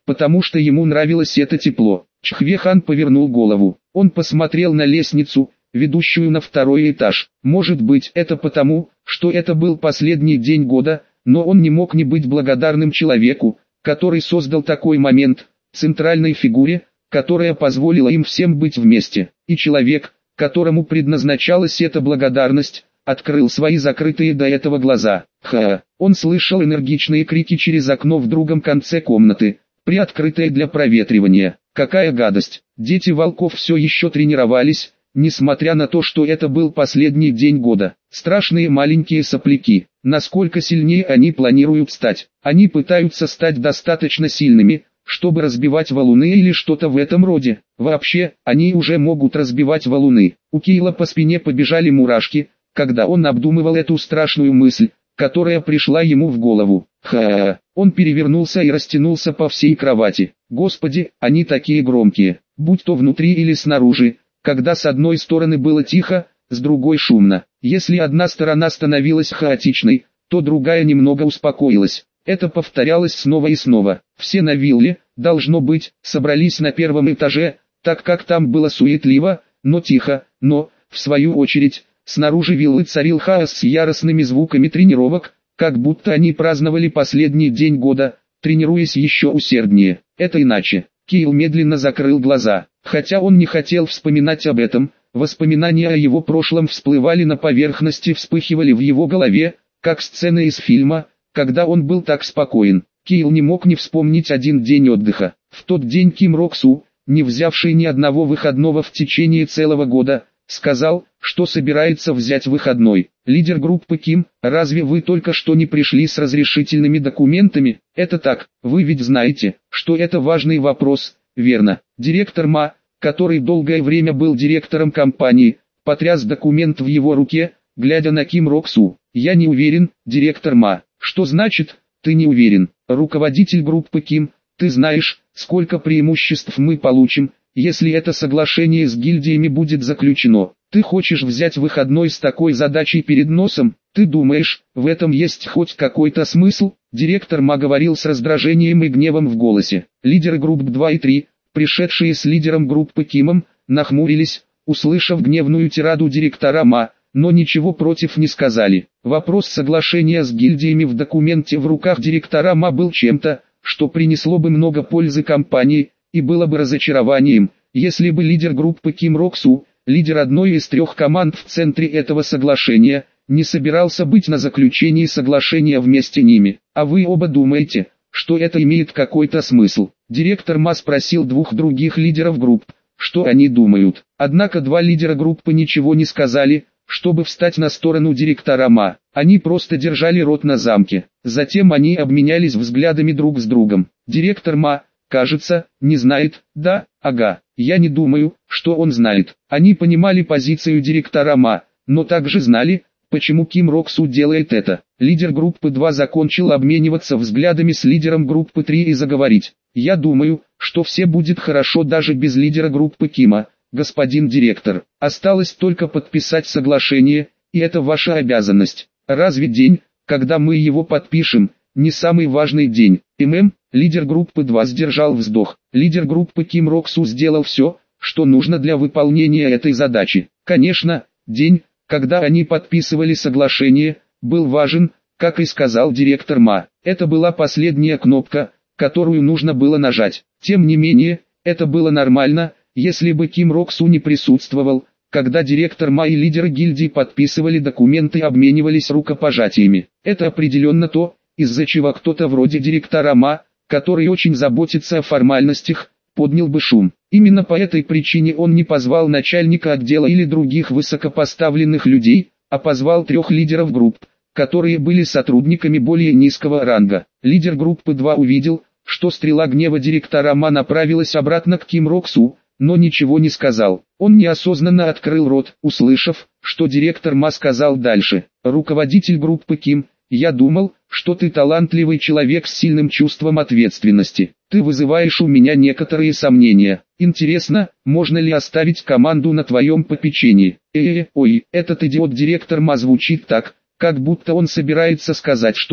потому что ему нравилось это тепло. Чхвехан повернул голову. Он посмотрел на лестницу, ведущую на второй этаж. Может быть, это потому, что это был последний день года, но он не мог не быть благодарным человеку, который создал такой момент, центральной фигуре, которая позволила им всем быть вместе. И человек, которому предназначалась эта благодарность, открыл свои закрытые до этого глаза. Ха! Он слышал энергичные крики через окно в другом конце комнаты, приоткрытое для проветривания. Какая гадость! Дети волков все еще тренировались, несмотря на то, что это был последний день года. Страшные маленькие сопляки. Насколько сильнее они планируют стать? Они пытаются стать достаточно сильными, чтобы разбивать валуны или что-то в этом роде. Вообще, они уже могут разбивать валуны. У Кейла по спине побежали мурашки, когда он обдумывал эту страшную мысль, которая пришла ему в голову. Ха-ха-ха. Он перевернулся и растянулся по всей кровати. Господи, они такие громкие, будь то внутри или снаружи, когда с одной стороны было тихо, с другой шумно. Если одна сторона становилась хаотичной, то другая немного успокоилась. Это повторялось снова и снова. Все на вилле, должно быть, собрались на первом этаже, так как там было суетливо, но тихо, но, в свою очередь, снаружи виллы царил хаос с яростными звуками тренировок, как будто они праздновали последний день года, тренируясь еще усерднее. Это иначе. Кейл медленно закрыл глаза. Хотя он не хотел вспоминать об этом, воспоминания о его прошлом всплывали на поверхности, вспыхивали в его голове, как сцены из фильма, когда он был так спокоен. Кейл не мог не вспомнить один день отдыха. В тот день Ким Рок Су, не взявший ни одного выходного в течение целого года, сказал, что собирается взять выходной. Лидер группы Ким, разве вы только что не пришли с разрешительными документами? Это так, вы ведь знаете, что это важный вопрос, верно? Директор Ма, который долгое время был директором компании, потряс документ в его руке, глядя на Ким Рок Су. Я не уверен, директор Ма. Что значит, ты не уверен? Руководитель группы Ким, ты знаешь, сколько преимуществ мы получим, если это соглашение с гильдиями будет заключено. Ты хочешь взять выходной с такой задачей перед носом? Ты думаешь, в этом есть хоть какой-то смысл? Директор Ма говорил с раздражением и гневом в голосе. Лидеры групп два и три, пришедшие с лидером группы Кимом, нахмурились, услышав гневную тираду директора Ма, но ничего против не сказали. Вопрос соглашения с гильдиями в документе в руках директора Ма был чем-то, что принесло бы много пользы компании, и было бы разочарованием, если бы лидер группы Ким Рок Су, лидер одной из трех команд в центре этого соглашения, не собирался быть на заключении соглашения вместе ними. А вы оба думаете, что это имеет какой-то смысл? Директор Ма спросил двух других лидеров групп, что они думают. Однако два лидера группы ничего не сказали, чтобы встать на сторону директора Ма. Они просто держали рот на замке. Затем они обменялись взглядами друг с другом. Директор Ма, кажется, не знает. Да, ага, я не думаю, что он знает. Они понимали позицию директора Ма, но также знали, почему Ким Рок Су делает это. Лидер группы два закончил обмениваться взглядами с лидером группы три и заговорить. Я думаю, что все будет хорошо даже без лидера группы Кима, господин директор. Осталось только подписать соглашение, и это ваша обязанность. Разве день, когда мы его подпишем, не самый важный день? ММ, лидер группы два сдержал вздох. Лидер группы Ким Рок Су сделал все, что нужно для выполнения этой задачи. Конечно, день, когда они подписывали соглашение, был важен, как и сказал директор Ма. Это была последняя кнопка, которую нужно было нажать. Тем не менее, это было нормально, если бы Ким Рок Су не присутствовал, когда директор Ма и лидеры гильдии подписывали документы и обменивались рукопожатиями. Это определенно то, из-за чего кто-то вроде директора Ма, который очень заботится о формальностях, поднял бы шум. Именно по этой причине он не позвал начальника отдела или других высокопоставленных людей, а позвал трех лидеров групп, которые были сотрудниками более низкого ранга. Лидер группы два увидел, что стрела гнева директора Ма направилась обратно к Ким Рок Су, но ничего не сказал. Он неосознанно открыл рот, услышав, что директор Ма сказал дальше. Руководитель группы Ким, я думал, что ты талантливый человек с сильным чувством ответственности. Ты вызываешь у меня некоторые сомнения. Интересно, можно ли оставить команду на твоем попечении? Э-э, ой, этот идиот директор Ма звучит так, как будто он собирается сказать что-то,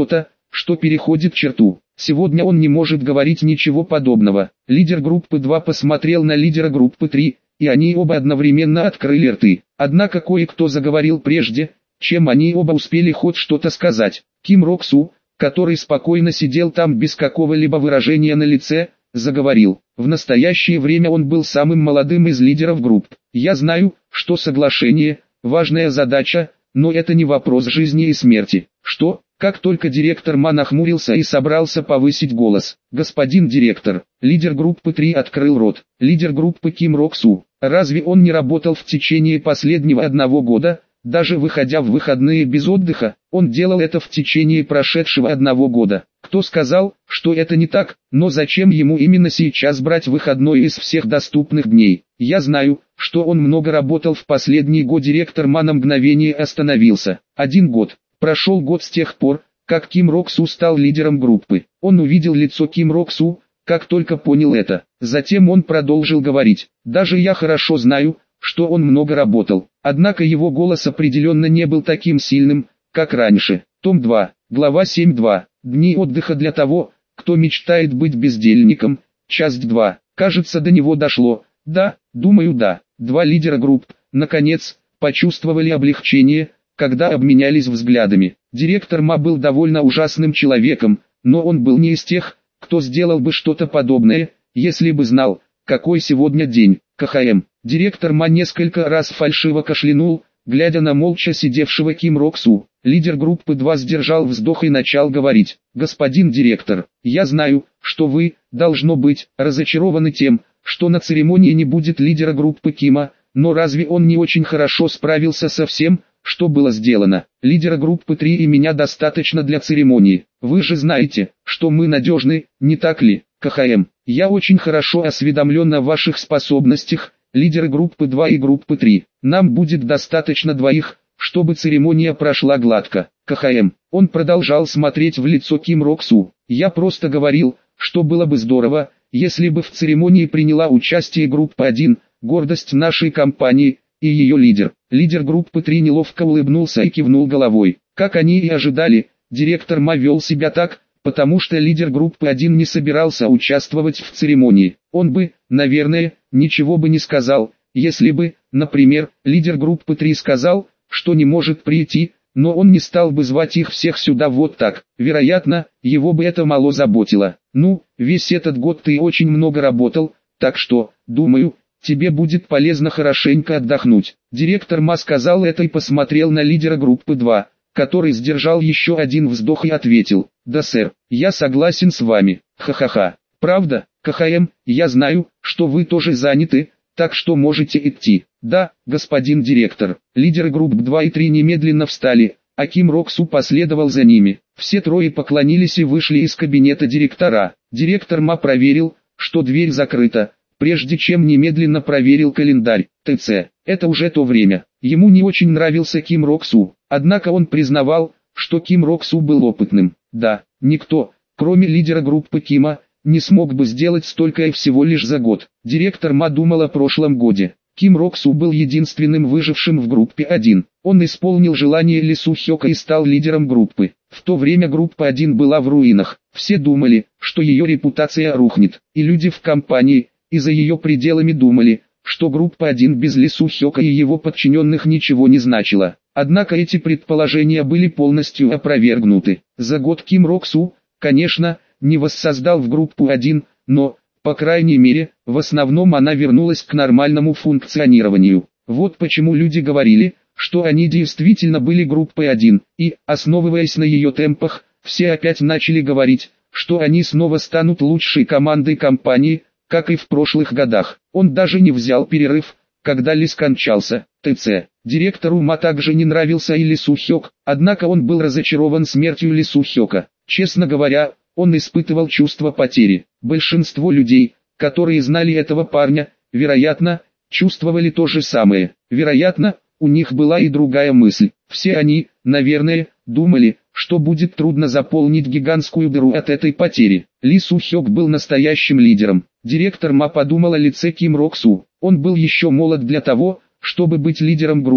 что переходит черту. Сегодня он не может говорить ничего подобного. Лидер группы два посмотрел на лидера группы три, и они оба одновременно открыли рты. Однако кое-кто заговорил прежде, чем они оба успели хоть что-то сказать. Ким Рок-су, который спокойно сидел там без какого-либо выражения на лице, заговорил. В настоящее время он был самым молодым из лидеров групп. «Я знаю, что соглашение – важная задача, но это не вопрос жизни и смерти». «Что?» Как только директор Ма нахмурился и собрался повысить голос. «Господин директор», лидер группы три открыл рот. Лидер группы Ким Рок-су. Разве он не работал в течение последнего одного года, даже выходя в выходные без отдыха? Он делал это в течение прошедшего одного года. Кто сказал, что это не так, но зачем ему именно сейчас брать выходной из всех доступных дней? Я знаю, что он много работал в последний год. Директор Ма на мгновение остановился. Один год. Прошел год с тех пор, как Ким Рок-су стал лидером группы. Он увидел лицо Ким Рок-су, как только понял это. Затем он продолжил говорить. «Даже я хорошо знаю, что он много работал». Однако его голос определенно не был таким сильным, как раньше. Том два, глава семь два. Дни отдыха для того, кто мечтает быть бездельником. Часть два. Кажется, до него дошло. Да, думаю, да. Два лидера групп, наконец, почувствовали облегчение, когда обменялись взглядами. Директор Ма был довольно ужасным человеком, но он был не из тех, кто сделал бы что-то подобное, если бы знал, какой сегодня день. КХМ. Директор Ма несколько раз фальшиво кашлянул, глядя на молча сидевшего Ким Рок-су. Лидер группы два сдержал вздох и начал говорить. «Господин директор, я знаю, что вы, должно быть, разочарованы тем, что на церемонии не будет лидера группы Кима, но разве он не очень хорошо справился со всем, что было сделано? Лидера группы три и меня достаточно для церемонии. Вы же знаете, что мы надежны, не так ли, КХМ? Я очень хорошо осведомлен о ваших способностях, лидеры группы два и группы три. Нам будет достаточно двоих, чтобы церемония прошла гладко. КХМ. Он продолжал смотреть в лицо Ким Рок-су. Я просто говорил, что было бы здорово, если бы в церемонии приняла участие группа один, гордость нашей компании, и ее лидер. Лидер группы три неловко улыбнулся и кивнул головой. Как они и ожидали, директор Ма вел себя так, потому что лидер группы один не собирался участвовать в церемонии. Он бы, наверное, ничего бы не сказал, если бы, например, лидер группы три сказал, что не может прийти, но он не стал бы звать их всех сюда вот так. Вероятно, его бы это мало заботило. Ну, весь этот год ты очень много работал, так что, думаю, тебе будет полезно хорошенько отдохнуть. Директор Ма сказал это и посмотрел на лидера группы два, который сдержал еще один вздох и ответил. Да, сэр, я согласен с вами. Ха-ха-ха. Правда, КХМ, я знаю, что вы тоже заняты, так что можете идти. Да, господин директор. Лидеры групп два и три немедленно встали, а Ким Рок-су последовал за ними. Все трое поклонились и вышли из кабинета директора. Директор Ма проверил, что дверь закрыта, прежде чем немедленно проверил календарь. ТЦ. Это уже то время. Ему не очень нравился Ким Рок-су, однако он признавал, что Ким Рок-су был опытным. Да, никто, кроме лидера группы Кима, не смог бы сделать столько и всего лишь за год. Директор Ма думал о прошлом годе. Ким Рок-су был единственным выжившим в группе один. Он исполнил желание Ли Су Хёка и стал лидером группы. В то время группа один была в руинах. Все думали, что ее репутация рухнет. И люди в компании, и за ее пределами думали, что группа один без Ли Су Хёка и его подчиненных ничего не значила. Однако эти предположения были полностью опровергнуты. За год Ким Рок-су, конечно, не воссоздал в группу один, но, по крайней мере, в основном она вернулась к нормальному функционированию. Вот почему люди говорили, что они действительно были группой один, и, основываясь на ее темпах, все опять начали говорить, что они снова станут лучшей командой компании, как и в прошлых годах. Он даже не взял перерыв, когда Ли скончался. ТЦ. Директору Ма также не нравился и Ли Су Хёк, однако он был разочарован смертью Ли Су Хёка. Честно говоря, он испытывал чувство потери. Большинство людей, которые знали этого парня, вероятно, чувствовали то же самое. Вероятно, у них была и другая мысль. Все они, наверное, думали, что будет трудно заполнить гигантскую дыру от этой потери. Ли Су Хёк был настоящим лидером. Директор Ма подумал о лице Ким Рок-су. Он был еще молод для того, чтобы быть лидером группы,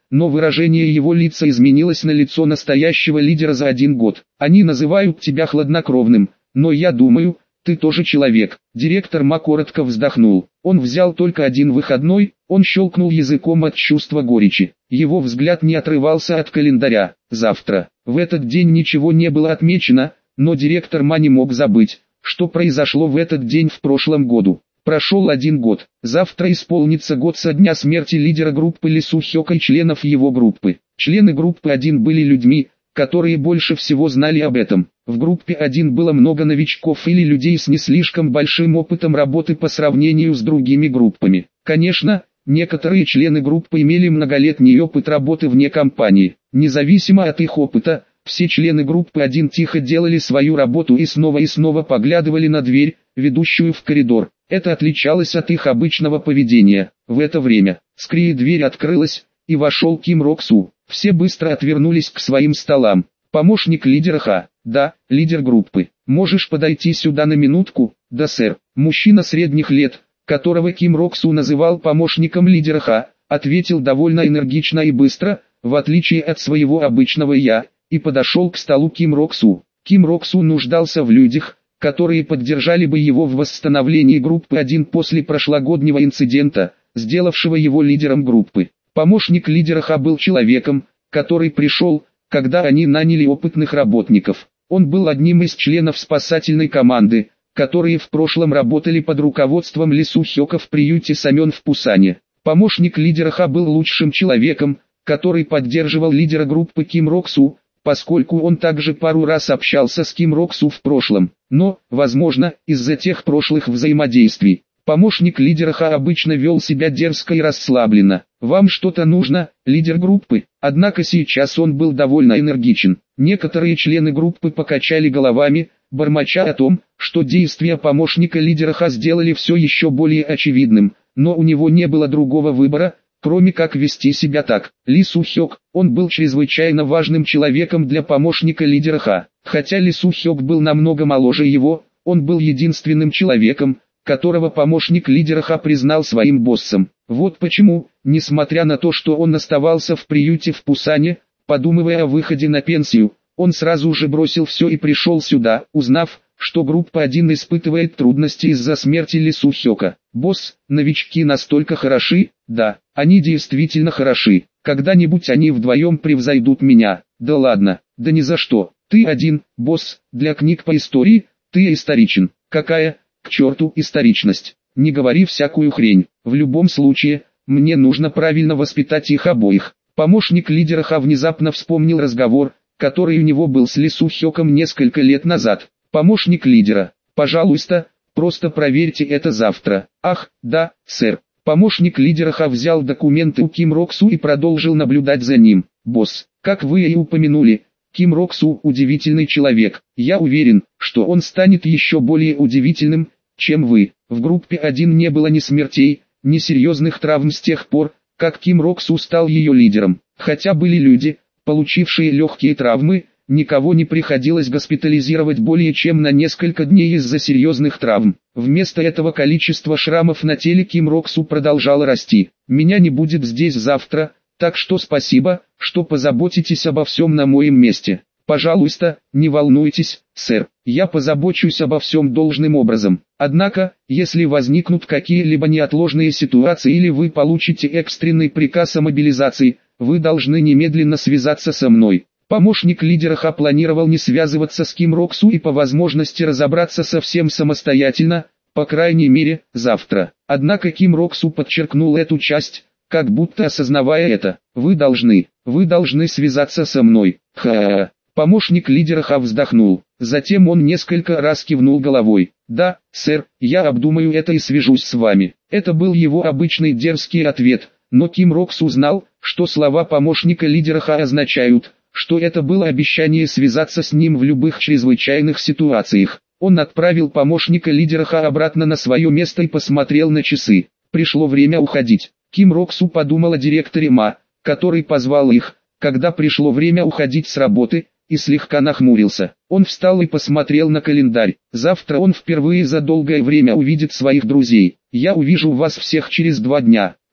но выражение его лица изменилось на лицо настоящего лидера за один год. Они называют тебя хладнокровным, но я думаю, ты тоже человек. Директор Ма коротко вздохнул. Он взял только один выходной, он щелкнул языком от чувства горечи. Его взгляд не отрывался от календаря. Завтра. В этот день ничего не было отмечено, но директор Ма не мог забыть, что произошло в этот день в прошлом году. Прошел один год. Завтра исполнится год со дня смерти лидера группы Ли Су Хёка и членов его группы. Члены группы один были людьми, которые больше всего знали об этом. В группе один было много новичков или людей с не слишком большим опытом работы по сравнению с другими группами. Конечно, некоторые члены группы имели многолетний опыт работы вне компании. Независимо от их опыта, все члены группы один тихо делали свою работу и снова и снова поглядывали на дверь, ведущую в коридор. Это отличалось от их обычного поведения. В это время, скорее дверь открылась, и вошел Ким Рок Су. Все быстро отвернулись к своим столам. Помощник лидера Ха. Да, лидер группы. Можешь подойти сюда на минутку? Да, сэр. Мужчина средних лет, которого Ким Рок Су называл помощником лидера Ха, ответил довольно энергично и быстро, в отличие от своего обычного «я», и подошел к столу Ким Рок Су. Ким Рок Су нуждался в людях, которые поддержали бы его в восстановлении группы один после прошлогоднего инцидента, сделавшего его лидером группы. Помощник лидера Ха был человеком, который пришел, когда они наняли опытных работников. Он был одним из членов спасательной команды, которые в прошлом работали под руководством Ли Су Хёка в приюте Самён в Пусане. Помощник лидера Ха был лучшим человеком, который поддерживал лидера группы Ким Рок Су, поскольку он также пару раз общался с Ким Рок Су в прошлом. Но, возможно, из-за тех прошлых взаимодействий, помощник лидера Ха обычно вел себя дерзко и расслабленно. «Вам что-то нужно, лидер группы?» Однако сейчас он был довольно энергичен. Некоторые члены группы покачали головами, бормоча о том, что действия помощника лидера Ха сделали все еще более очевидным, но у него не было другого выбора, кроме как вести себя так. Ли Су Хёк, он был чрезвычайно важным человеком для помощника лидера Ха. Хотя Ли Су Хёк был намного моложе его, он был единственным человеком, которого помощник лидера Ха признал своим боссом. Вот почему, несмотря на то, что он оставался в приюте в Пусане, подумывая о выходе на пенсию, он сразу же бросил все и пришел сюда, узнав, что группа один испытывает трудности из-за смерти Ли Су Хёка. «Босс, новички настолько хороши?» «Да, они действительно хороши. Когда-нибудь они вдвоем превзойдут меня». «Да ладно, да ни за что. Ты один, босс, для книг по истории, ты историчен». «Какая, к черту, историчность? Не говори всякую хрень. В любом случае, мне нужно правильно воспитать их обоих». Помощник лидера Ха внезапно вспомнил разговор, который у него был с Ли Су Хёком несколько лет назад. Помощник лидера: «Пожалуйста, просто проверьте это завтра». «Ах, да, сэр». Помощник лидера Ха взял документы у Ким Рок Су и продолжил наблюдать за ним. «Босс, как вы и упомянули, Ким Рок Су удивительный человек. Я уверен, что он станет еще более удивительным, чем вы. В группе один не было ни смертей, ни серьезных травм с тех пор, как Ким Рок Су стал ее лидером. Хотя были люди, получившие легкие травмы, никого не приходилось госпитализировать более чем на несколько дней из-за серьезных травм. Вместо этого количество шрамов на теле Ким Рок Су продолжало расти. «Меня не будет здесь завтра, так что спасибо, что позаботитесь обо всем на моем месте. Пожалуйста, не волнуйтесь, сэр, я позабочусь обо всем должным образом. Однако, если возникнут какие-либо неотложные ситуации или вы получите экстренный приказ о мобилизации, вы должны немедленно связаться со мной». Помощник лидера Ха планировал не связываться с Ким Рок Су и по возможности разобраться со всем самостоятельно, по крайней мере, завтра. Однако Ким Рок Су подчеркнул эту часть, как будто осознавая это. «Вы должны, вы должны связаться со мной». Ха-ха-ха. Помощник лидера Ха вздохнул. Затем он несколько раз кивнул головой. «Да, сэр, я обдумаю это и свяжусь с вами». Это был его обычный дерзкий ответ, но Ким Рок Су знал, что слова помощника лидера Ха означают, что это было обещание связаться с ним в любых чрезвычайных ситуациях. Он отправил помощника лидера Ха обратно на свое место и посмотрел на часы. Пришло время уходить. Ким Рок Су подумал о директоре Ма, который позвал их, когда пришло время уходить с работы, и слегка нахмурился. Он встал и посмотрел на календарь. Завтра он впервые за долгое время увидит своих друзей. «Я увижу вас всех через два дня».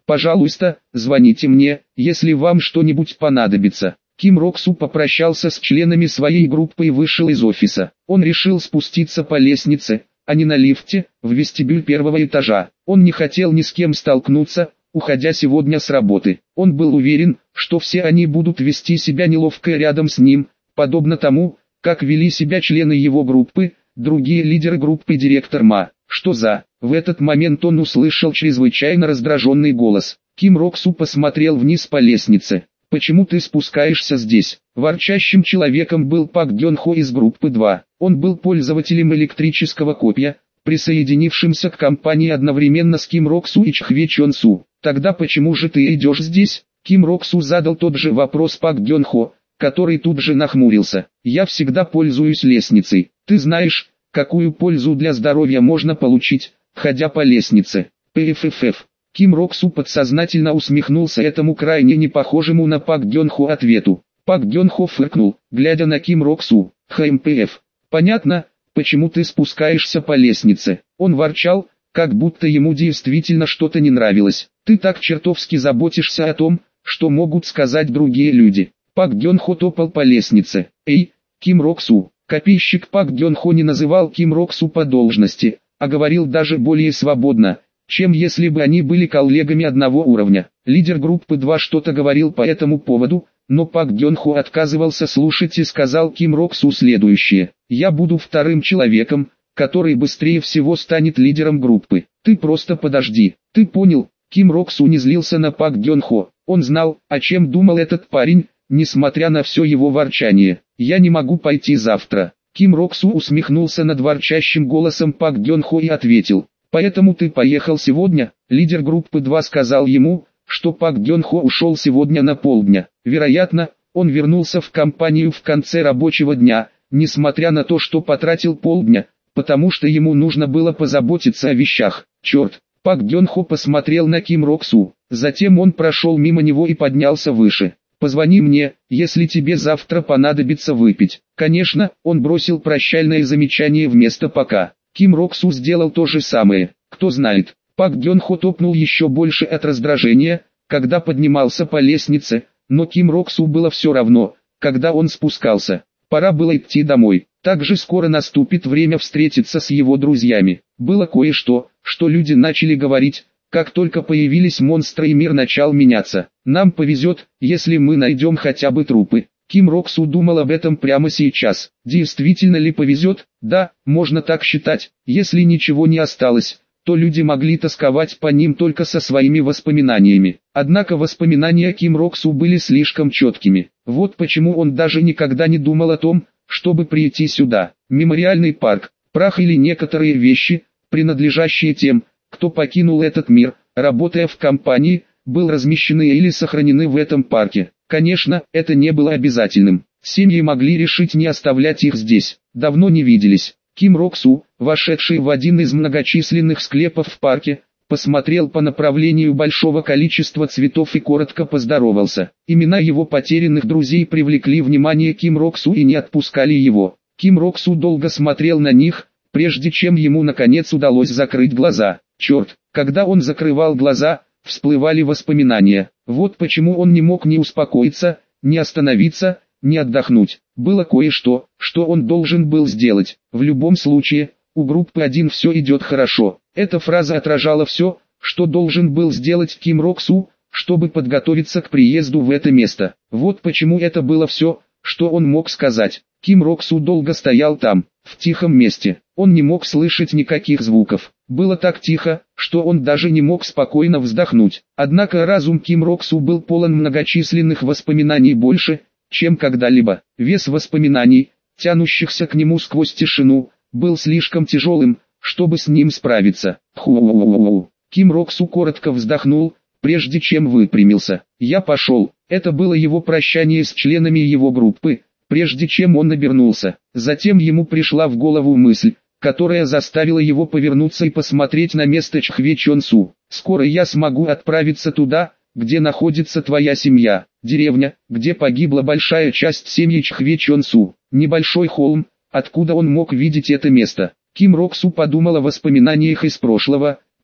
Пожалуйста, звоните мне, если вам что-нибудь понадобится. Ким Рок Су попрощался с членами своей группы и вышел из офиса. Он решил спуститься по лестнице, а не на лифте, в вестибюль первого этажа. Он не хотел ни с кем столкнуться, уходя сегодня с работы. Он был уверен, что все они будут вести себя неловко рядом с ним, подобно тому, как вели себя члены его группы, другие лидеры группы и директор Ма. Что за... В этот момент он услышал чрезвычайно раздраженный голос. Ким Рок Су посмотрел вниз по лестнице. «Почему ты спускаешься здесь?» Ворчащим человеком был Пак Гён Хо из группы два. Он был пользователем электрического копья, присоединившимся к компании одновременно с Ким Рок Су и Чхве Чон Су. «Тогда почему же ты идешь здесь?» Ким Рок Су задал тот же вопрос Пак Гён Хо, который тут же нахмурился. «Я всегда пользуюсь лестницей. Ты знаешь, какую пользу для здоровья можно получить, ходя по лестнице?» «Пффф». Ким Рок Су подсознательно усмехнулся этому крайне непохожему на Пак Гён Хо ответу. Пак Гён Хо фыркнул, глядя на Ким Рок Су. «ХМПФ. Понятно, почему ты спускаешься по лестнице». Он ворчал, как будто ему действительно что-то не нравилось. «Ты так чертовски заботишься о том, что могут сказать другие люди». Пак Гён Хо топал по лестнице. «Эй, Ким Рок Су». Копейщик Пак Гён Хо не называл Ким Рок Су по должности, а говорил даже более свободно, чем если бы они были коллегами одного уровня. Лидер группы два что-то говорил по этому поводу, но Пак Гён Хо отказывался слушать и сказал Ким Рок Су следующее. «Я буду вторым человеком, который быстрее всего станет лидером группы. Ты просто подожди». «Ты понял?» Ким Рок Су не злился на Пак Гён Хо. Он знал, о чем думал этот парень, несмотря на все его ворчание. «Я не могу пойти завтра». Ким Рок Су усмехнулся над ворчащим голосом Пак Гён Хо и ответил. «Поэтому ты поехал сегодня?» Лидер группы два сказал ему, что Пак Гён Хо ушел сегодня на полдня. Вероятно, он вернулся в компанию в конце рабочего дня, несмотря на то, что потратил полдня, потому что ему нужно было позаботиться о вещах. Черт! Пак Гён Хо посмотрел на Ким Рок Су. Затем он прошел мимо него и поднялся выше. «Позвони мне, если тебе завтра понадобится выпить». Конечно, он бросил прощальное замечание вместо «пока». Ким Рок Су сделал то же самое. Кто знает, Пак Гён Хо топнул еще больше от раздражения, когда поднимался по лестнице, но Ким Рок Су было все равно, когда он спускался. Пора было идти домой. Также скоро наступит время встретиться с его друзьями. Было кое-что, что люди начали говорить, как только появились монстры и мир начал меняться. «Нам повезет, если мы найдем хотя бы трупы». Ким Рок Су думал об этом прямо сейчас. Действительно ли повезет? Да, можно так считать. Если ничего не осталось, то люди могли тосковать по ним только со своими воспоминаниями. Однако воспоминания Ким Рок Су были слишком четкими. Вот почему он даже никогда не думал о том, чтобы прийти сюда. Мемориальный парк, прах или некоторые вещи, принадлежащие тем, кто покинул этот мир, работая в компании, был размещены или сохранены в этом парке. Конечно, это не было обязательным. Семьи могли решить не оставлять их здесь. Давно не виделись. Ким Рок Су, вошедший в один из многочисленных склепов в парке, посмотрел по направлению большого количества цветов и коротко поздоровался. Имена его потерянных друзей привлекли внимание Ким Рок Су и не отпускали его. Ким Рок Су долго смотрел на них, прежде чем ему наконец удалось закрыть глаза. Черт, когда он закрывал глаза, всплывали воспоминания. Вот почему он не мог ни успокоиться, ни остановиться, ни отдохнуть. Было кое-что, что он должен был сделать. В любом случае, у группы один все идет хорошо. Эта фраза отражала все, что должен был сделать Ким Рок Су, чтобы подготовиться к приезду в это место. Вот почему это было все, что он мог сказать. Ким Рок Су долго стоял там, в тихом месте. Он не мог слышать никаких звуков. Было так тихо, что он даже не мог спокойно вздохнуть. Однако разум Ким Рок Су был полон многочисленных воспоминаний больше, чем когда-либо. Вес воспоминаний, тянущихся к нему сквозь тишину, был слишком тяжелым, чтобы с ним справиться. Ху-у-у-у. Ким Рок Су коротко вздохнул, прежде чем выпрямился. «Я пошел». Это было его прощание с членами его группы, прежде чем он обернулся. Затем ему пришла в голову мысль, которая заставила его повернуться и посмотреть на место Чхве Чон Су. «Скоро я смогу отправиться туда, где находится твоя семья, деревня, где погибла большая часть семьи Чхве Чон Су». Небольшой холм, откуда он мог видеть это место. Ким Рок Су подумал о воспоминаниях из прошлого,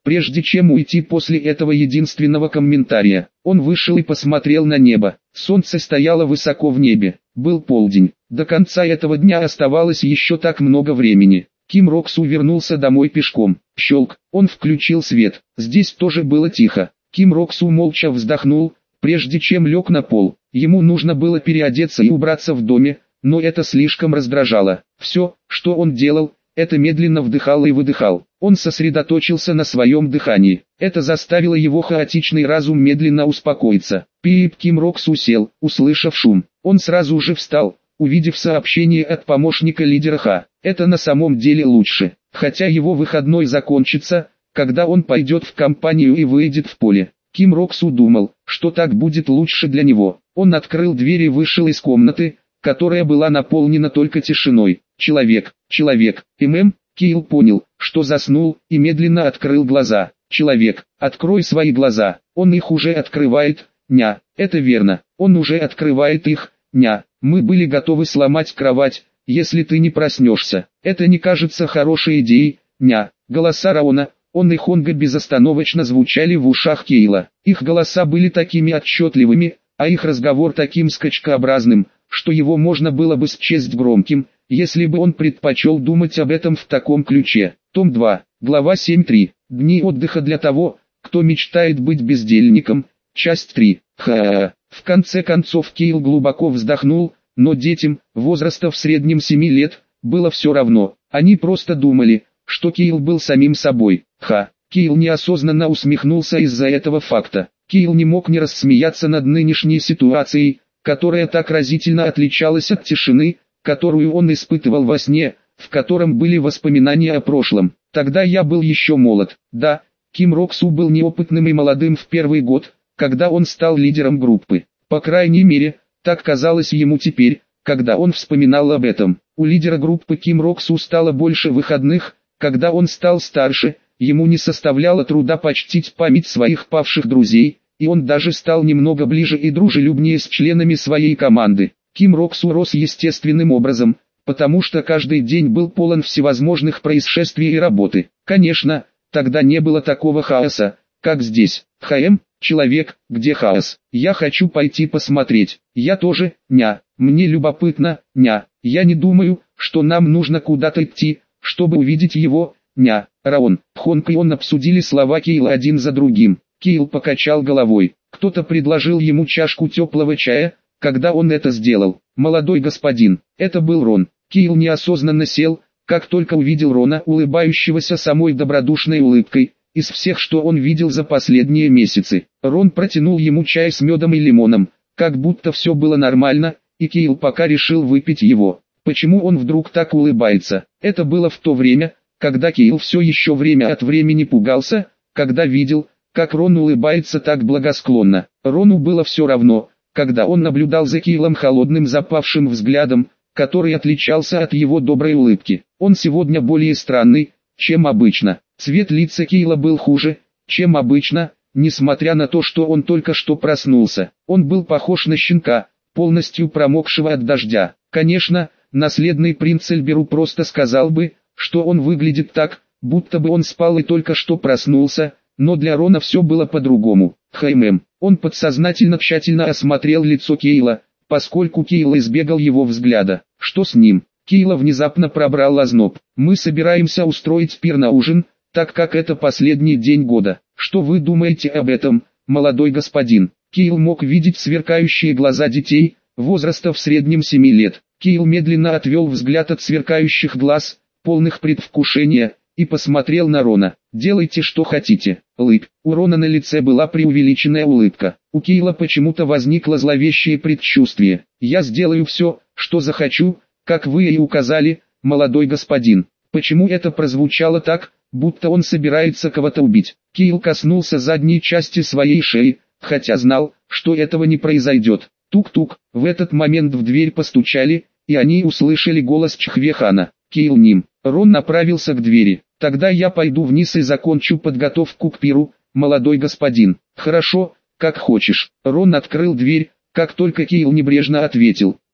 Прежде чем уйти после этого единственного комментария, он вышел и посмотрел на небо. Солнце стояло высоко в небе. Был полдень. До конца этого дня оставалось еще так много времени. Ким Рок-су вернулся домой пешком. Щелк. Он включил свет. Здесь тоже было тихо. Ким Рок-су молча вздохнул, прежде чем лег на пол. Ему нужно было переодеться и убраться в доме, но это слишком раздражало. Все, что он делал, это медленно вдыхал и выдыхал. Он сосредоточился на своем дыхании. Это заставило его хаотичный разум медленно успокоиться. Пип. Ким Рок-су сел, услышав шум. Он сразу же встал, увидев сообщение от помощника лидера Ха. Это на самом деле лучше. Хотя его выходной закончится, когда он пойдет в компанию и выйдет в поле. Ким Рок-су думал, что так будет лучше для него. Он открыл дверь и вышел из комнаты, которая была наполнена только тишиной. Человек, человек, ММ, Киил понял, что заснул, и медленно открыл глаза. Человек, открой свои глаза, он их уже открывает, ня, это верно, он уже открывает их, ня, мы были готовы сломать кровать, если ты не проснешься. Это не кажется хорошей идеей, ня. Голоса Раона, он и Хонга безостановочно звучали в ушах Кейла. Их голоса были такими отчетливыми, а их разговор таким скачкообразным, что его можно было бы счесть громким, если бы он предпочел думать об этом в таком ключе. Том два, глава семь три. Дни отдыха для того, кто мечтает быть бездельником. Часть три. Ха. В конце концов Кейл глубоко вздохнул, но детям, возраста в среднем семи лет, было все равно. Они просто думали, что Кейл был самим собой. Ха. Кейл неосознанно усмехнулся из-за этого факта. Кейл не мог не рассмеяться над нынешней ситуацией, которая так разительно отличалась от тишины, которую он испытывал во сне, в котором были воспоминания о прошлом. Тогда я был еще молод. Да, Ким Рок-су был неопытным и молодым в первый год, когда он стал лидером группы. По крайней мере, так казалось ему теперь, когда он вспоминал об этом. У лидера группы Ким Рок-су стало больше выходных, когда он стал старше, ему не составляло труда почтить память своих павших друзей, и он даже стал немного ближе и дружелюбнее с членами своей команды. Ким Рок-су рос естественным образом, потому что каждый день был полон всевозможных происшествий и работы. Конечно, тогда не было такого хаоса, как здесь. ХМ, человек, где хаос? Я хочу пойти посмотреть. Я тоже, ня. Мне любопытно, ня. Я не думаю, что нам нужно куда-то идти, чтобы увидеть его, ня. Раон, Хонг и он обсудили слова Кейла один за другим. Кейл покачал головой. Кто-то предложил ему чашку теплого чая, когда он это сделал. Молодой господин, это был Рон. Кейл неосознанно сел, как только увидел Рона, улыбающегося самой добродушной улыбкой, из всех, что он видел за последние месяцы. Рон протянул ему чай с медом и лимоном, как будто все было нормально, и Кейл пока решил выпить его. Почему он вдруг так улыбается? Это было в то время, когда Кейл все еще время от времени пугался, когда видел, как Рон улыбается так благосклонно. Рону было все равно, когда он наблюдал за Кейлом холодным запавшим взглядом, который отличался от его доброй улыбки. Он сегодня более странный, чем обычно. Цвет лица Кейла был хуже, чем обычно, несмотря на то, что он только что проснулся. Он был похож на щенка, полностью промокшего от дождя. Конечно, наследный принц Эльберу просто сказал бы, что он выглядит так, будто бы он спал и только что проснулся, но для Рона все было по-другому. Хэймэм. Он подсознательно тщательно осмотрел лицо Кейла, поскольку Кейл избегал его взгляда. Что с ним? Кейла внезапно пробрал озноб. Мы собираемся устроить пир на ужин, так как это последний день года. Что вы думаете об этом, молодой господин? Кейл мог видеть сверкающие глаза детей, возраста в среднем семи лет. Кейл медленно отвел взгляд от сверкающих глаз, полных предвкушения, и посмотрел на Рона. «Делайте что хотите». Лыб. У Рона на лице была преувеличенная улыбка. У Кейла почему-то возникло зловещее предчувствие. «Я сделаю все, что захочу, как вы и указали, молодой господин». Почему это прозвучало так, будто он собирается кого-то убить? Кейл коснулся задней части своей шеи, хотя знал, что этого не произойдет. Тук-тук. В этот момент в дверь постучали, и они услышали голос Чхвехана. «Кейл Ним». Рон направился к двери. «Тогда я пойду вниз и закончу подготовку к пиру, молодой господин». «Хорошо, как хочешь». Рон открыл дверь, как только Кейл небрежно ответил.